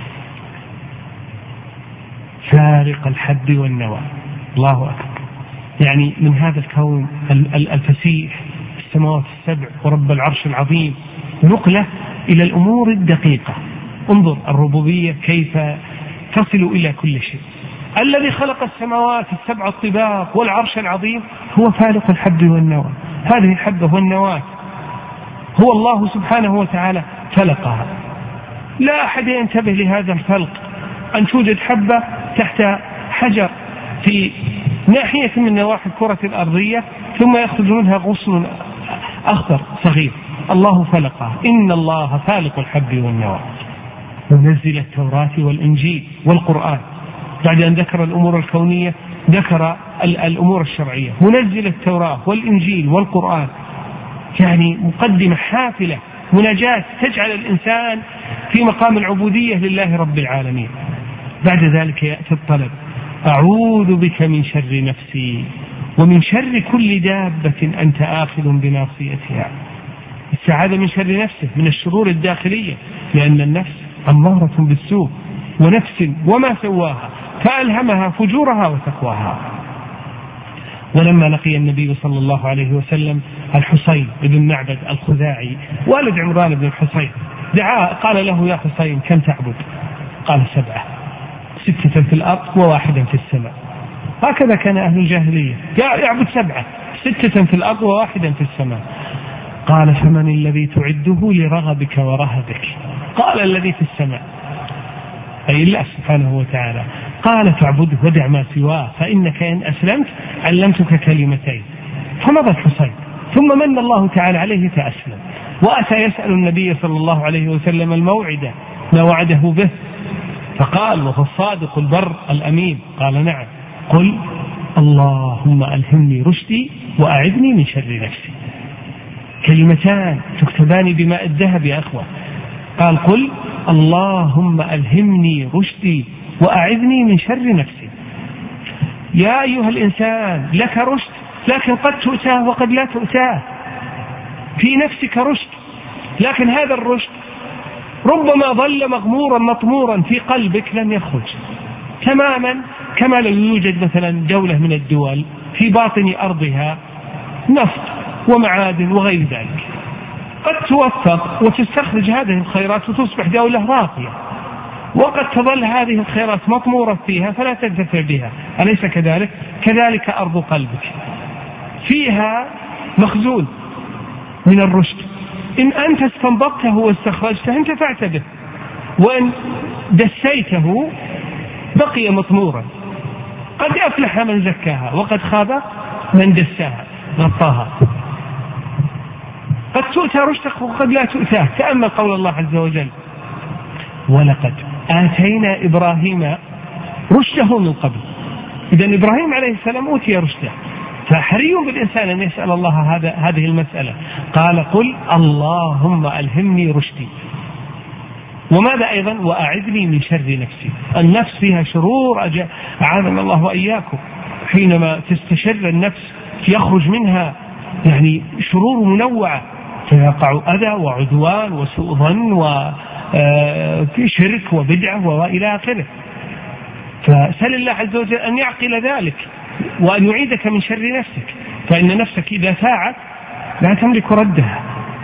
فارق الحب والنوى، الله أكبر، يعني من هذا الكون الفسيح السماوات السبع ورب العرش العظيم نقلة إلى الأمور الدقيقة. انظر الربوبية كيف تصل إلى كل شيء. الذي خلق السماوات السبع الطباق والعرش العظيم هو فارق الحب والنوى، هذه الحبة والنواة هو الله سبحانه وتعالى فلقها. لا أحد ينتبه لهذا الفلق، أن توجد حبة تحت حجر في ناحية من نواحي الكرة الأرضية ثم يخرج منها غصن أخضر صغير، الله فلقها. إن الله فالق الحب والنوى منزل التوراة والإنجيل والقرآن. بعد أن ذكر الأمور الكونية ذكر الأمور الشرعية، منزل التوراة والإنجيل والقرآن، يعني مقدمة حافلة مناجاة تجعل الإنسان في مقام العبودية لله رب العالمين. بعد ذلك يأتي الطلب، أعوذ بك من شر نفسي ومن شر كل دابة أنت آخذ بناصيتها. السعادة من شر نفسه، من الشرور الداخلية، لأن النفس أمارة بالسوء، ونفس وما سواها فألهمها فجورها وتقواها. ولما لقي النبي صلى الله عليه وسلم الحصين بن معبد الخزاعي والد عمران بن الحصين دعاه قال له يا حصين كم تعبد؟ قال سبعة، ستة في الأرض وواحدا في السماء. هكذا كان أهل الجاهلية، يعبد سبعة، ستة في الأرض وواحدا في السماء. قال فمن الذي تعده لرغبك ورهبك؟ قال الذي في السماء، أي الله سبحانه وتعالى. قال فاعبده ودع ما سواه فإنك إن أسلمت علمتك كلمتين. فمضى الحصين ثم من الله تعالى عليه فأسلم، وأتى يسأل النبي صلى الله عليه وسلم الموعد ما وعده به، فقال وهو الصادق البر الأمين، قال نعم، قل اللهم ألهمني رشدي وأعذني من شر نفسي. كلمتان تكتبان بماء الذهب يا أخوة. قال قل اللهم ألهمني رشدي وأعذني من شر نفسي. يا أيها الإنسان لك رشد، لكن قد تؤتاه وقد لا تؤتاه. في نفسك رشد، لكن هذا الرشد ربما ظل مغمورا مطمورا في قلبك لم يخرج تماما، كما لو يوجد مثلا دولة من الدول في باطن أرضها نفط ومعادن وغير ذلك، قد توفق وتستخرج هذه الخيرات وتصبح دولة راقية، وقد تظل هذه الخيرات مطمورة فيها فلا تنتفع بها، أليس كذلك؟ كذلك أرض قلبك فيها مخزون من الرشد، إن أنت استنبطته واستخرجته انتفعت به، وإن دسيته بقي مطمورا. قد أفلح من زكاها وقد خاب من دساها غطاها. قد تؤتى رشدك وقد لا تؤتاه. تأمل قول الله عز وجل ولقد آتينا إبراهيم رشده من قبل. إذن إبراهيم عليه السلام أوتي رشده، فحري بالإنسان أن يسأل الله هذا هذه المسألة. قال قل اللهم ألهمني رشدي، وماذا أيضا وأعذني من شر نفسي. النفس فيها شرور أعاذنا الله وإياكم، حينما تستشر النفس يخرج منها يعني شرور منوعة فيقع أذى وعدوان وسوء ظن وشرك وبدعة وإلى آخره. فسل الله عز وجل أن يعقل ذلك وأن يعيدك من شر نفسك، فإن نفسك إذا فاعت لا تملك ردها،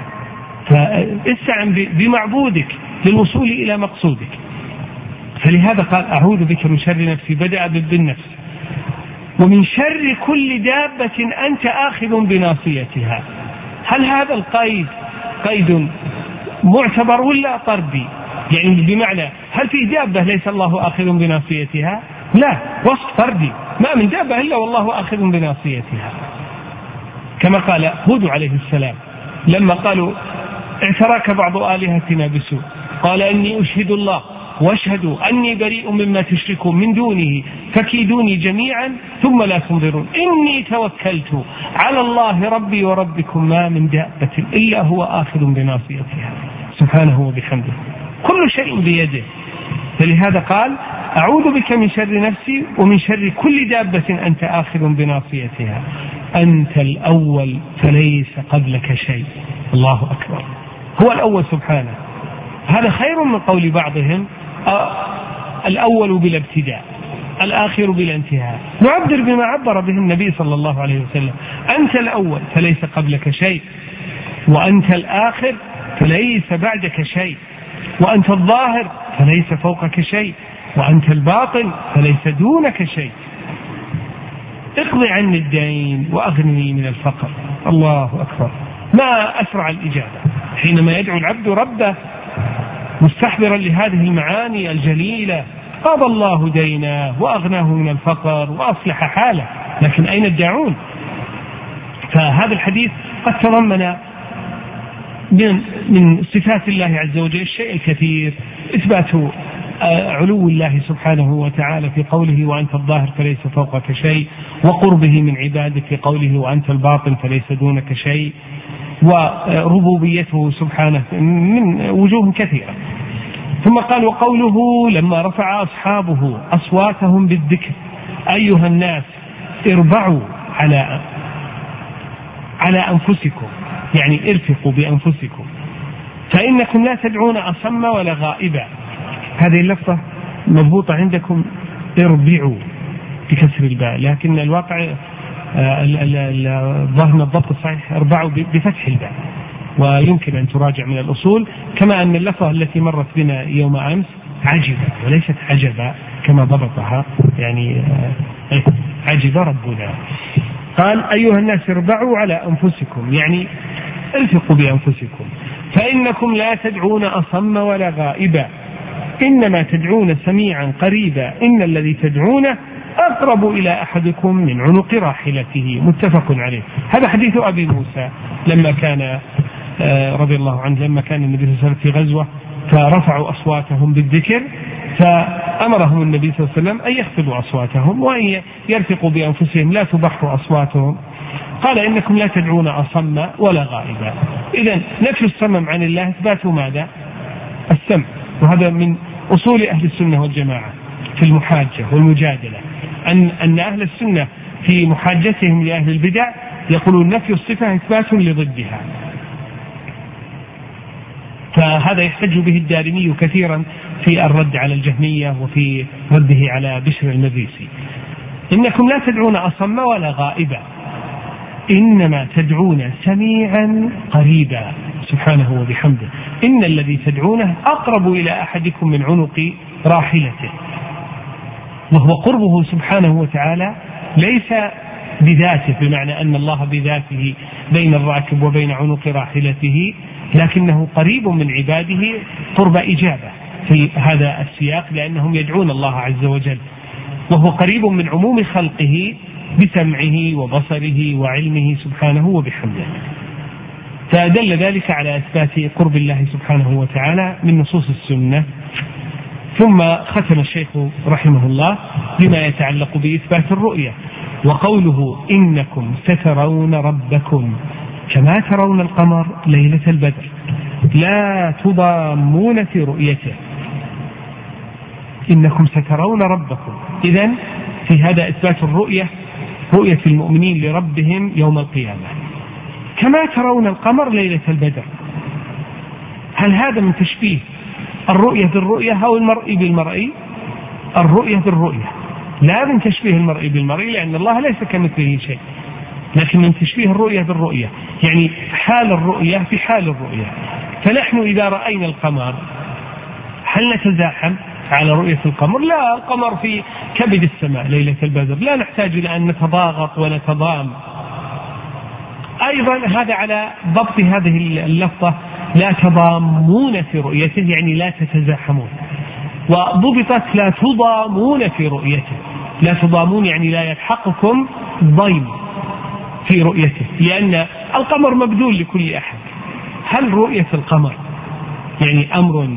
فاستعن بمعبودك للوصول إلى مقصودك. فلهذا قال أعوذ بك من شر نفسي، بدأ بالنفس. ومن شر كل دابة أنت آخذ بناصيتها. هل هذا القيد قيد معتبر ولا طردي؟ يعني بمعنى هل في دابة ليس الله آخذ بناصيتها؟ لا، وصف طردي، ما من دابة إلا والله آخذ بناصيتها. كما قال هود عليه السلام لما قالوا اعتراك بعض آلهتنا بسوء قال إني أشهد الله واشهدوا أني بريء مما تشركون من دونه فكيدوني جميعا ثم لا تنظرون إني توكلت على الله ربي وربكم ما من دابة إلا هو آخذ بناصيتها سبحانه وبحمده، كل شيء بيده. فلهذا قال أعوذ بك من شر نفسي ومن شر كل دابة أنت آخذ بناصيتها، أنت الأول فليس قبلك شيء. الله أكبر، هو الأول سبحانه. هذا خير من قول بعضهم الأول بلا ابتداء الآخر بلا انتهاء. نعبر بما عبر به النبي صلى الله عليه وسلم، أنت الأول فليس قبلك شيء، وأنت الآخر فليس بعدك شيء، وأنت الظاهر فليس فوقك شيء، وأنت الباطن فليس دونك شيء. اقضي عني الدين وأغنني من الفقر. الله أكبر، ما أسرع الإجابة حينما يدعو العبد ربه مستحضرا لهذه المعاني الجليلة. قضى الله دينه وأغناه من الفقر وأصلح حاله، لكن أين الداعون؟ فهذا الحديث قد تضمن من, من صفات الله عز وجل الشيء الكثير، إثبات علو الله سبحانه وتعالى في قوله وأنت الظاهر فليس فوقك شيء، وقربه من عبادك في قوله وأنت الباطن فليس دونك شيء، وربوبيته سبحانه من وجوه كثيرة. ثم قال وقوله لما رفع أصحابه أصواتهم بالذكر أيها الناس اربعوا على على أنفسكم، يعني ارفقوا بأنفسكم فإنكم لا تدعون أصم ولا غائبا. هذه اللفظة مضبوطة عندكم اربعوا بكسر الباء، لكن الواقع الظاهر من الضبط الصحيح اربعوا بفتح الباء، ويمكن أن تراجع من الأصول. كما أن اللفظة التي مرت بنا يوم أمس عجبة وليست عجبة كما ضبطها، يعني عجب ربنا. قال أيها الناس اربعوا على أنفسكم، يعني الفقوا بأنفسكم فإنكم لا تدعون أصم ولا غائبا إنما تدعون سميعا قريبا إن الذي تدعونه أقرب إلى أحدكم من عنق راحلته. متفق عليه. هذا حديث أبي موسى لما كان رضي الله عنه لما كان النبي صلى الله عليه وسلم في غزوة فرفعوا أصواتهم بالذكر، فأمرهم النبي صلى الله عليه وسلم أن يخفضوا أصواتهم وأن يرفقوا بأنفسهم لا تبحوا أصواتهم. قال إنكم لا تدعون أصم ولا غائبا. إذن نفي الصمم عن الله إثبات ماذا؟ السمع. وهذا من أصول أهل السنة والجماعة في المحاجة والمجادلة، أن أن أهل السنة في محاجتهم لأهل البدع يقولون نفي الصفة إثبات لضدها. فهذا يحتج به الدارمي كثيرا في الرد على الجهمية وفي رده على بشر المريسي. إنكم لا تدعون أصم ولا غائبا إنما تدعون سميعا قريبا سبحانه وبحمده إن الذي تدعونه أقرب إلى أحدكم من عنق راحلته. وهو قربه سبحانه وتعالى ليس بذاته بمعنى أن الله بذاته بين الراكب وبين عنق راحلته، لكنه قريب من عباده قرب إجابة في هذا السياق لأنهم يدعون الله عز وجل، وهو قريب من عموم خلقه بسمعه وبصره وعلمه سبحانه وبحمده. فدل ذلك على إثبات قرب الله سبحانه وتعالى من نصوص السنة. ثم ختم الشيخ رحمه الله بما يتعلق بإثبات الرؤية، وقوله إنكم سترون ربكم كما ترون القمر ليلة البدر لا تضامون في رؤيته. إنكم سترون ربكم، إذن في هذا إثبات الرؤية، رؤية المؤمنين لربهم يوم القيامة. كما ترون القمر ليلة البدر. هل هذا من تشبيه الرؤية بالرؤية أو المرئي بالمرئي؟ الرؤية بالرؤية، لا من تشبيه المرئي بالمرئي، لأن الله ليس كمثله شيء، لكن من تشبيه الرؤية بالرؤية، يعني حال الرؤية في حال الرؤية. فنحن إذا رأينا القمر هل نتزاحم على رؤية القمر؟ لا، القمر في كبد السماء ليلة البدر، لا نحتاج إلى أن نتضاغط ونتضام. أيضا هذا على ضبط هذه اللفظة، لا تضامون في رؤيته، يعني لا تتزاحمون. وضبطت لا تضامون في رؤيته، لا تضامون يعني لا يلحقكم ضيم في رؤيته، لأن القمر مبذول لكل أحد. هل رؤية القمر يعني أمر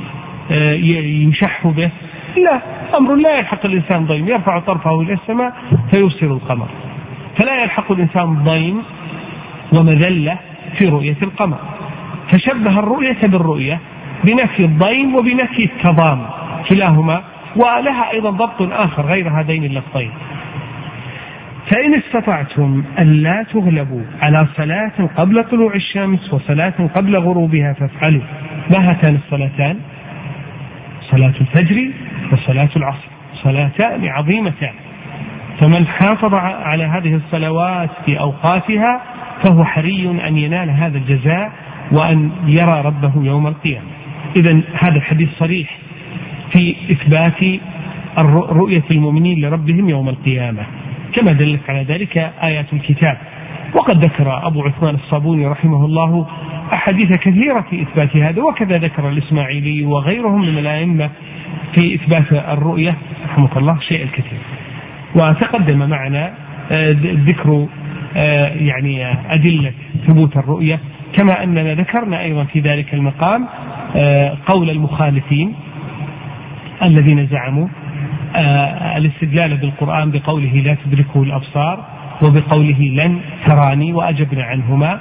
يشح به؟ لا، أمر لا يلحق الإنسان ضيم، يرفع طرفه إلى السماء فيرسل القمر، فلا يلحق الإنسان ضيم ومذلة في رؤية القمر. فشبه الرؤية بالرؤية بنفي الضيم وبنفي التضام كلاهما، ولها أيضا ضبط آخر غير هذين اللفظين. فإن استطعتم أن لا تغلبوا على صلاة قبل طلوع الشمس وصلاة قبل غروبها فافعلوا. ما هاتان الصلاتان؟ صلاة الفجر وصلاة العصر، صلاتان عظيمتان، فمن حافظ على هذه الصلوات في أوقاتها فهو حري أن ينال هذا الجزاء وأن يرى ربه يوم القيامة. إذن هذا الحديث صريح في إثبات رؤية المؤمنين لربهم يوم القيامة، كما دلت على ذلك آيات الكتاب. وقد ذكر أبو عثمان الصابوني رحمه الله أحاديث كثيرة في إثبات هذا، وكذا ذكر الإسماعيلي وغيرهم من الأئمة في إثبات الرؤية رحمه الله شيء الكثير. وتقدم معنا ذكر يعني أدلة ثبوت الرؤية، كما أننا ذكرنا أيضا في ذلك المقام قول المخالفين الذين زعموا الاستدلال بالقرآن بقوله لا تدركه الأبصار وبقوله لن تراني، وأجبنا عنهما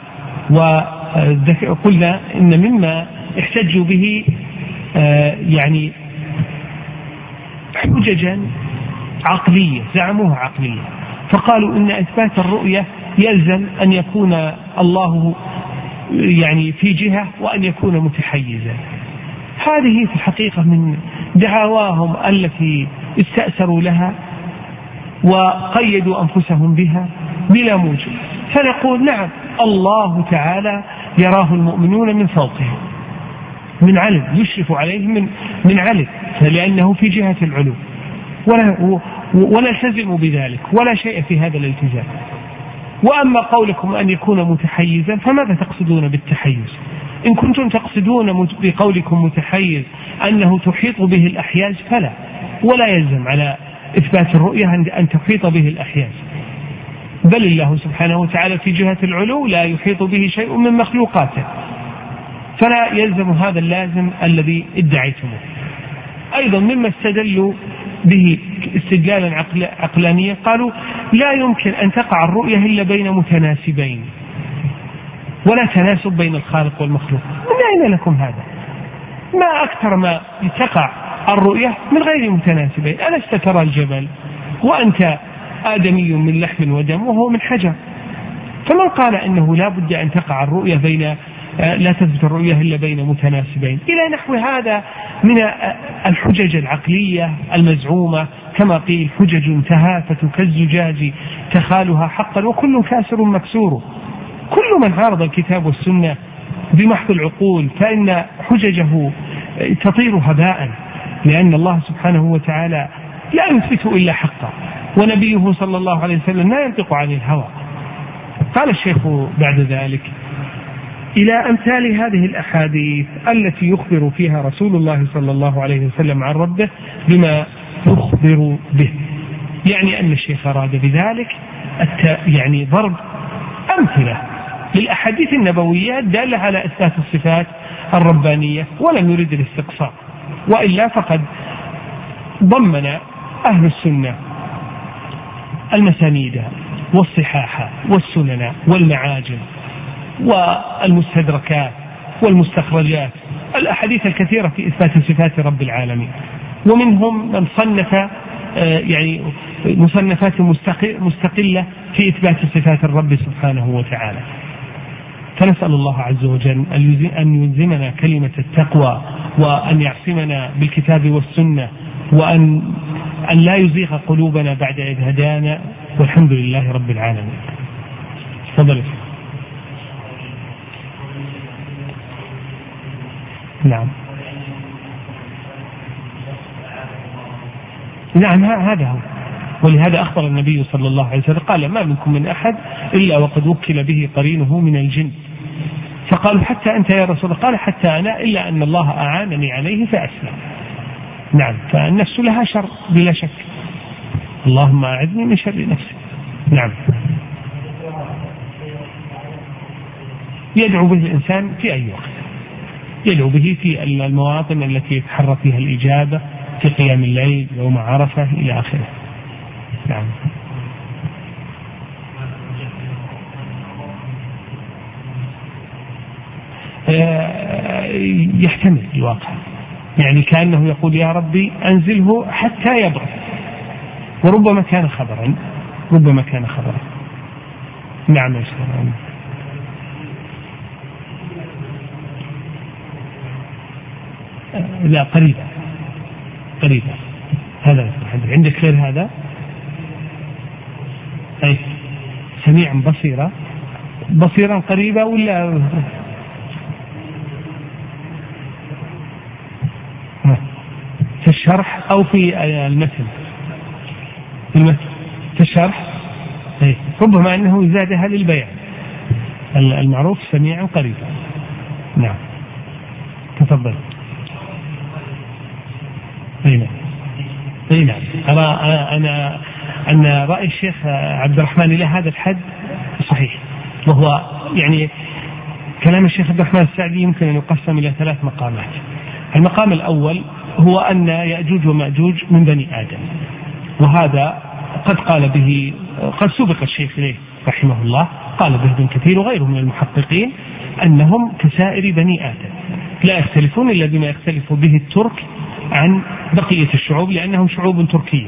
وقلنا إن مما احتجوا به يعني حججا عقلية، زعموها عقلية، فقالوا إن إثبات الرؤية يلزم أن يكون الله يعني في جهة وأن يكون متحيزا. هذه في الحقيقة من دعواهم التي استأثروا لها وقيدوا أنفسهم بها بلا موجب. فنقول نعم، الله تعالى يراه المؤمنون من فوقهم من علم، يشرف عليهم من, من علم، لأنه في جهة العلو، ولا ونلتزم بذلك ولا شيء في هذا الالتزام. وأما قولكم أن يكون متحيزا فماذا تقصدون بالتحيز؟ إن كنتم تقصدون بقولكم متحيز أنه تحيط به الأحياز فلا، ولا يلزم على إثبات الرؤية أن تحيط به الأحياز، بل الله سبحانه وتعالى في جهة العلو لا يحيط به شيء من مخلوقاته، فلا يلزم هذا اللازم الذي ادعيتموه. أيضا مما استدلوا به استدلالا عقل عقلانيا قالوا لا يمكن أن تقع الرؤية إلا بين متناسبين، ولا تناسب بين الخالق والمخلوق. من أين لكم هذا؟ ما أكثر ما تقع الرؤية من غير متناسبين. ألست ترى الجبل وأنت آدمي من لحم ودم وهو من حجر؟ فمن قال إنه لا بد أن تقع الرؤية بين لا تثبت الرؤية إلا بين متناسبين إلى نحو هذا من الحجج العقلية المزعومة، كما قيل حجج تهافت كالزجاج تخالها حقا وكل كاسر مكسور. كل من عارض الكتاب والسنة بمحض العقول فإن حججه تطير هباء، لأن الله سبحانه وتعالى لا يثبت إلا حقا، ونبيه صلى الله عليه وسلم لا ينطق عن الهوى. قال الشيخ بعد ذلك إلى أمثال هذه الأحاديث التي يخبر فيها رسول الله صلى الله عليه وسلم عن ربه بما يخبر به، يعني أن الشيخ أراد بذلك يعني ضرب أمثلة للأحاديث النبوية الدالة على إثبات الصفات الربانية، ولم يرد الاستقصاء، وإلا فقد ضمن أهل السنة المسانيد والصحاح والسنن والمعاجم والمستدركات والمستخرجات الأحاديث الكثيرة في إثبات صفات رب العالمين، ومنهم من صنف يعني مصنفات مستقلة في إثبات صفات الرب سبحانه وتعالى. فنسأل الله عز وجل أن يلزمنا كلمة التقوى، وأن يعصمنا بالكتاب والسنة، وأن أن لا يزيغ قلوبنا بعد إذ هدانا، والحمد لله رب العالمين. تفضل. نعم نعم هذا هو، ولهذا أخبر النبي صلى الله عليه وسلم قال: ما منكم من أحد إلا وقد وكل به قرينه من الجن. فقالوا: حتى أنت يا رسول الله؟ قال: حتى أنا، إلا أن الله أعانني عليه فأسلم. نعم، فالنفس لها شر بلا شك، اللهم أعذني من شر نفسي. نعم. يدعو به الإنسان في أي وقت، يدعو به في المواطن التي يتحرى فيها الإجابة، في قيام الليل، يوم عرفة، إلى آخره. نعم. يحتمل الواقع، يعني كأنه يقول: يا ربي أنزله حتى يبرد، وربما كان خبرا، ربما كان خبرا. نعم يا شيخ. لا، قريبا قريبا. هذا عندك غير هذا؟ أي سميعا بصيرا، بصيرا قريبا ولا في الشرح أو في المتن؟ في المتن، في الشرح. أي ربما أنه زادها للبيان، المعروف سميعا قريبا. نعم. تفضل. أي نعم. أي نعم. أرى أنا أن رأي الشيخ عبد الرحمن إلى هذا الحد صحيح، وهو يعني كلام الشيخ عبد الرحمن السعدي يمكن أن يقسم إلى ثلاث مقامات. المقام الأول هو أن يأجوج ومأجوج من بني آدم، وهذا قد قال به، قد سبق الشيخ إليه رحمه الله، قال به ابن كثير وغيره من المحققين أنهم كسائر بني آدم، لا يختلفون إلا بما يختلف به الترك عن بقية الشعوب، لأنهم شعوب تركية.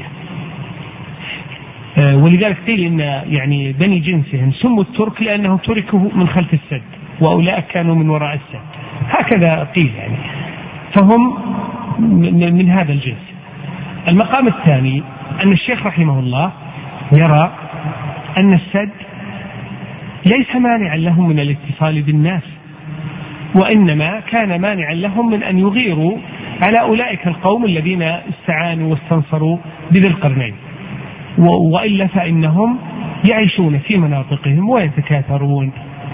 ولذلك قيل إن يعني بني جنسهم سموا الترك لأنهم تركوا من خلف السد، وأولئك كانوا من وراء السد، هكذا قيل يعني، فهم من هذا الجنس. المقام الثاني أن الشيخ رحمه الله يرى أن السد ليس مانعا لهم من الاتصال بالناس، وإنما كان مانعا لهم من أن يغيروا على أولئك القوم الذين استعانوا واستنصروا بذي القرنين، وإلا فإنهم يعيشون في مناطقهم ويتكاثرون،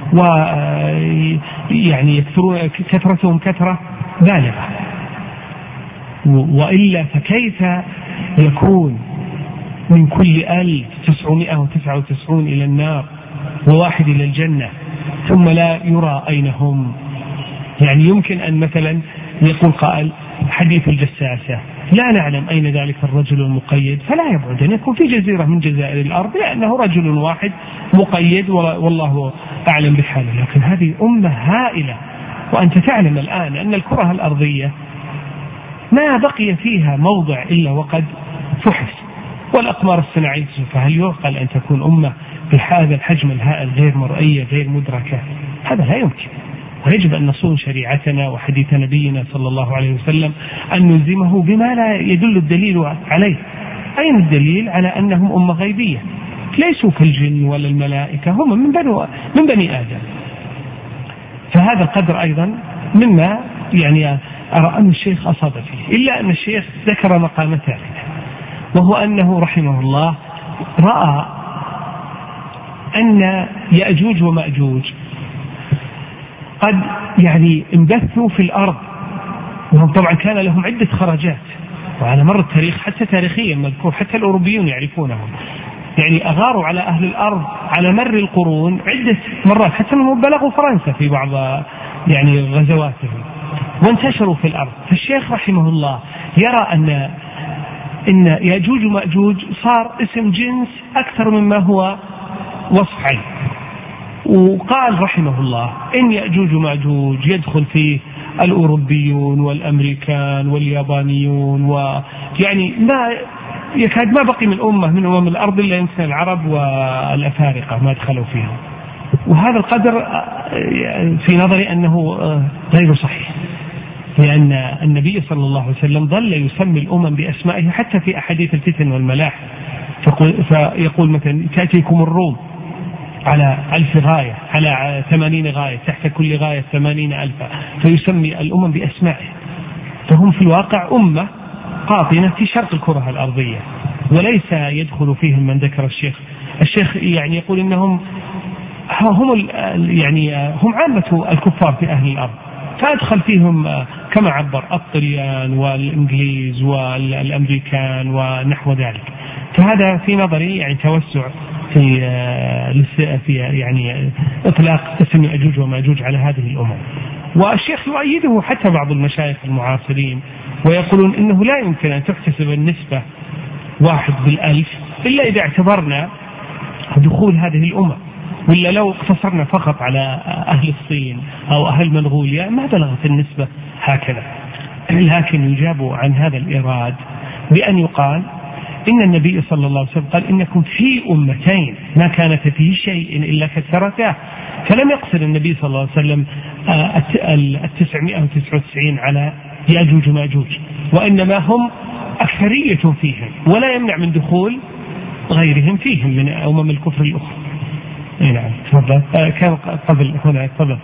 ويعني يكثرون كثرتهم كثرة بالغة، وإلا فكيف يكون من كل ألف تسعمائة وتسعة وتسعون إلى النار وواحد إلى الجنة ثم لا يرى أين هم؟ يعني يمكن أن مثلا يقول قائل: حديث الجساسة، لا نعلم أين ذلك الرجل المقيد، فلا يبعد أن يكون في جزيرة من جزائر الأرض، لأنه رجل واحد مقيد والله أعلم بحاله. لكن هذه أمة هائلة، وأنت تعلم الآن أن الكرة الأرضية ما بقي فيها موضع إلا وقد فحص، والأقمار الصناعية، فهل يعقل أن تكون أمة بهذا الحجم الهائل غير مرئية غير مدركة؟ هذا لا يمكن. ويجب أن نصون شريعتنا وحديث نبينا صلى الله عليه وسلم أن نلزمه بما لا يدل الدليل عليه. أين الدليل على أنهم أمة غيبية؟ ليسوا كالجن ولا الملائكة، هم من بني, من بني آدم. فهذا القدر أيضا مما يعني أرى أن الشيخ أصاب فيه، إلا أن الشيخ ذكر مقام ثالث، وهو أنه رحمه الله رأى أن يأجوج ومأجوج قد يعني انبثوا في الأرض، وهم طبعا كان لهم عدة خرجات، وعلى مر التاريخ حتى تاريخيا مذكور، حتى الأوروبيون يعرفونهم، يعني أغاروا على أهل الأرض على مر القرون عدة مرات، حتى أنهم بلغوا فرنسا في بعض يعني غزواتهم وانتشروا في الأرض. فالشيخ رحمه الله يرى أن إن يأجوج ومأجوج صار اسم جنس أكثر مما هو وصف عين. وقال رحمه الله إن يأجوج ومأجوج يدخل فيه الأوروبيون والأمريكان واليابانيون، ويعني ما يكاد ما بقي من أمة من أمم الأرض إلا يمكن العرب والأفارقة ما دخلوا فيها. وهذا القدر في نظري أنه غير صحيح، لأن النبي صلى الله عليه وسلم ظل يسمي الأمم بأسمائه حتى في أحاديث الفتن والملاح، فيقول مثلا تأتيكم الروم على ألف غاية، على ثمانين غاية، تحت كل غاية ثمانين ألفا، فيسمي الأمم بأسمائه. فهم في الواقع أمة قاطنة في شرق الكرة الأرضية، وليس يدخل فيهم من ذكر الشيخ. الشيخ يعني يقول إنهم هم يعني هم عامة الكفار في أهل الأرض، فأدخل فيهم كما عبر الطليان والإنجليز والأمريكان ونحو ذلك. فهذا في نظري يعني توسع في في يعني إطلاق اسم يأجوج ومأجوج على هذه الأمم. والشيخ يؤيده حتى بعض المشايخ المعاصرين، ويقولون إنه لا يمكن أن تحتسب النسبة واحد بالألف إلا إذا اعتبرنا دخول هذه الأمم، ولا لو اقتصرنا فقط على أهل الصين أو أهل منغوليا ما بلغت النسبة هكذا. لكن يجاب عن هذا الإراد بأن يقال إن النبي صلى الله عليه وسلم قال إنكم في أمتين ما كانت فيه شيء إلا كثرته، فلم يقصر النبي صلى الله عليه وسلم التسعمائة وتسعة وتسعين على يأجوج ومأجوج، وإنما هم أكثرية فيهم، ولا يمنع من دخول غيرهم فيهم من أمم الكفر الأخرى. نعم تفضل. آه كان قبل هنا تفضل.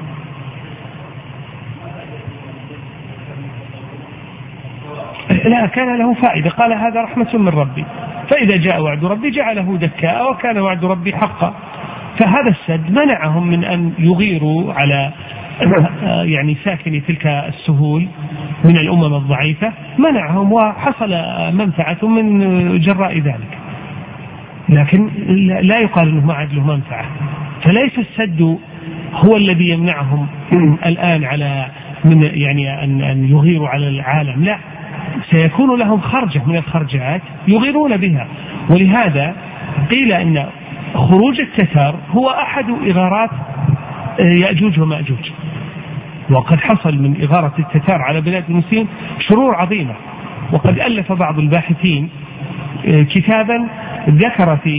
لا كان له فائدة، قال هذا رحمة من ربي، فإذا جاء وعد ربي جعله دكاء وكان وعد ربي حقا. فهذا السد منعهم من أن يغيروا على يعني ساكني تلك السهول من الأمم الضعيفة، منعهم وحصل منفعة من جراء ذلك، لكن لا يقال أنه ما عاد له منفعة. فليس السد هو الذي يمنعهم الآن على من يعني أن أن يغيروا على العالم، لا، سيكون لهم خرجة من الخرجات يغيرون بها. ولهذا قيل أن خروج التتار هو أحد إغارات يأجوج ومأجوج، وقد حصل من إغارة التتار على بلاد المسلمين شرور عظيمة. وقد ألف بعض الباحثين كتابا ذكر فيه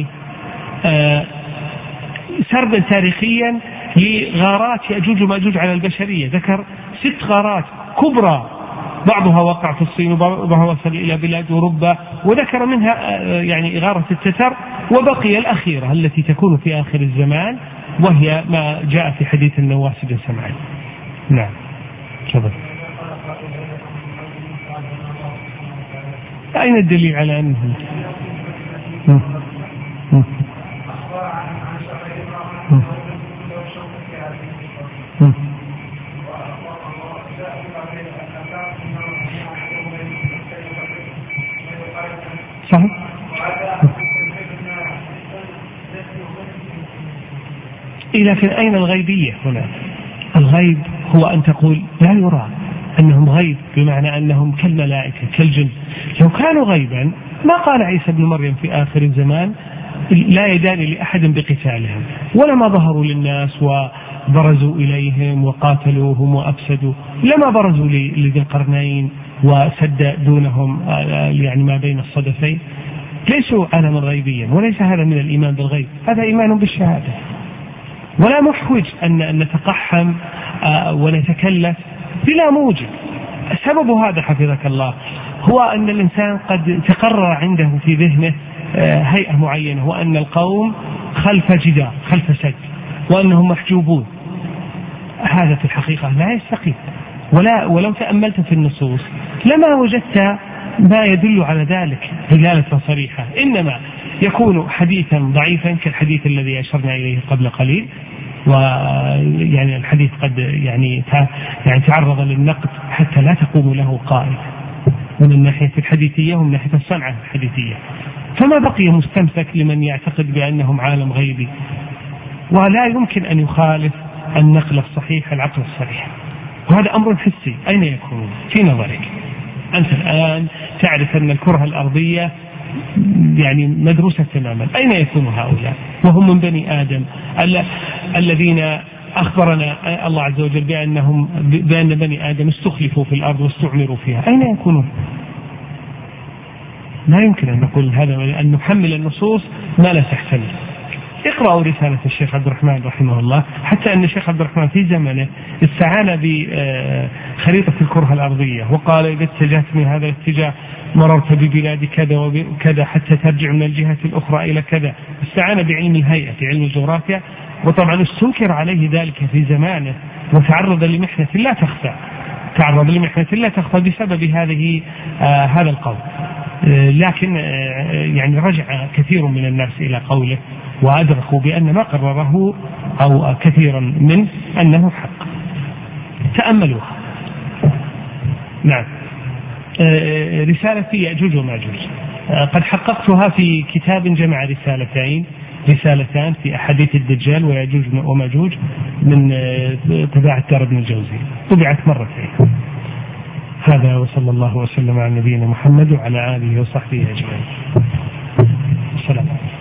سردا تاريخيا لغارات يأجوج ومأجوج على البشرية، ذكر ست غارات كبرى، بعضها وقع في الصين وبعضها وصل إلى بلاد أوروبا، وذكر منها يعني إغارة التتر، وبقي الأخيرة التي تكون في آخر الزمان، وهي ما جاء في حديث النواس بن سمعان. نعم تفضل. أين الدليل على أنه م. م. م. صحيح. لكن أين الغيبية هنا؟ الغيب هو أن تقول لا يرى، أنهم غيب بمعنى أنهم كالملائكة كالجن. لو كانوا غيبا ما قال عيسى بن مريم في آخر الزمان لا يدان لأحد بقتالهم، ولما ظهروا للناس وبرزوا إليهم وقاتلوهم وأفسدوا، لما برزوا لذي القرنين وسد دونهم يعني ما بين الصدفين. ليسوا عالما غيبيا، وليس هذا من الإيمان بالغيب، هذا إيمان بالشهادة. ولا محوج أن نتقحم ونتكلف بلا موجب. سبب هذا حفظك الله هو أن الإنسان قد تقرر عنده في ذهنه هيئة معينة، وأن القوم خلف جدار خلف سد، وأنهم محجوبون. هذا في الحقيقة لا يستقيم، ولا ولو تأملت في النصوص لما وجدت ما يدل على ذلك دلالة صريحة، إنما يكون حديثا ضعيفا كالحديث الذي أشرنا إليه قبل قليل، ويعني الحديث قد يعني يعني تعرض للنقد حتى لا تقوم له قائل من الناحية الحديثية ومن ناحية الصنعة الحديثية، فما بقي مستمسك لمن يعتقد بأنهم عالم غيبي. ولا يمكن أن يخالف النقل الصحيح العقل الصحيح، وهذا أمر حسي. أين يكون في نظرك أنت الآن؟ تعرف أن الكرة الأرضية يعني مدروسة تماما، أين يكون هؤلاء وهم من بني آدم الذين أخبرنا الله عز وجل بأنهم بأن بني آدم استخلفوا في الأرض واستعمروا فيها؟ أين يكونون؟ لا يمكن أن نقول هذا، أن نحمل النصوص ما لا تحتمل. اقرأوا رسالة الشيخ عبد الرحمن رحمه الله، حتى أن الشيخ عبد الرحمن في زمنه استعان بخريطة الكرة الأرضية وقال إذا اتجهت من هذا الاتجاه مررت ببلاد كذا وكذا حتى ترجع من الجهة الأخرى إلى كذا. استعان بعلم الهيئة في علم الجغرافيا، وطبعا استنكر عليه ذلك في زمانه وتعرض لمحنة لا تخفى تعرض لمحنة لا تخفى بسبب هذه آه هذا القول. آه لكن آه يعني رجع كثير من الناس إلى قوله وأدركوا بأن ما قرره أو كثيرا من أنه حق. تأملوها. نعم. آه رسالة يأجوج وماجوج آه قد حققتها في كتاب جمع رسالتين رسالتان في أحاديث الدجال ويأجوج وماجوج من طباعة دار ابن الجوزي، طبعت مرتين. هذا وصلى الله وسلم على نبينا محمد وعلى آله وصحبه أجمعين. السلام عليكم.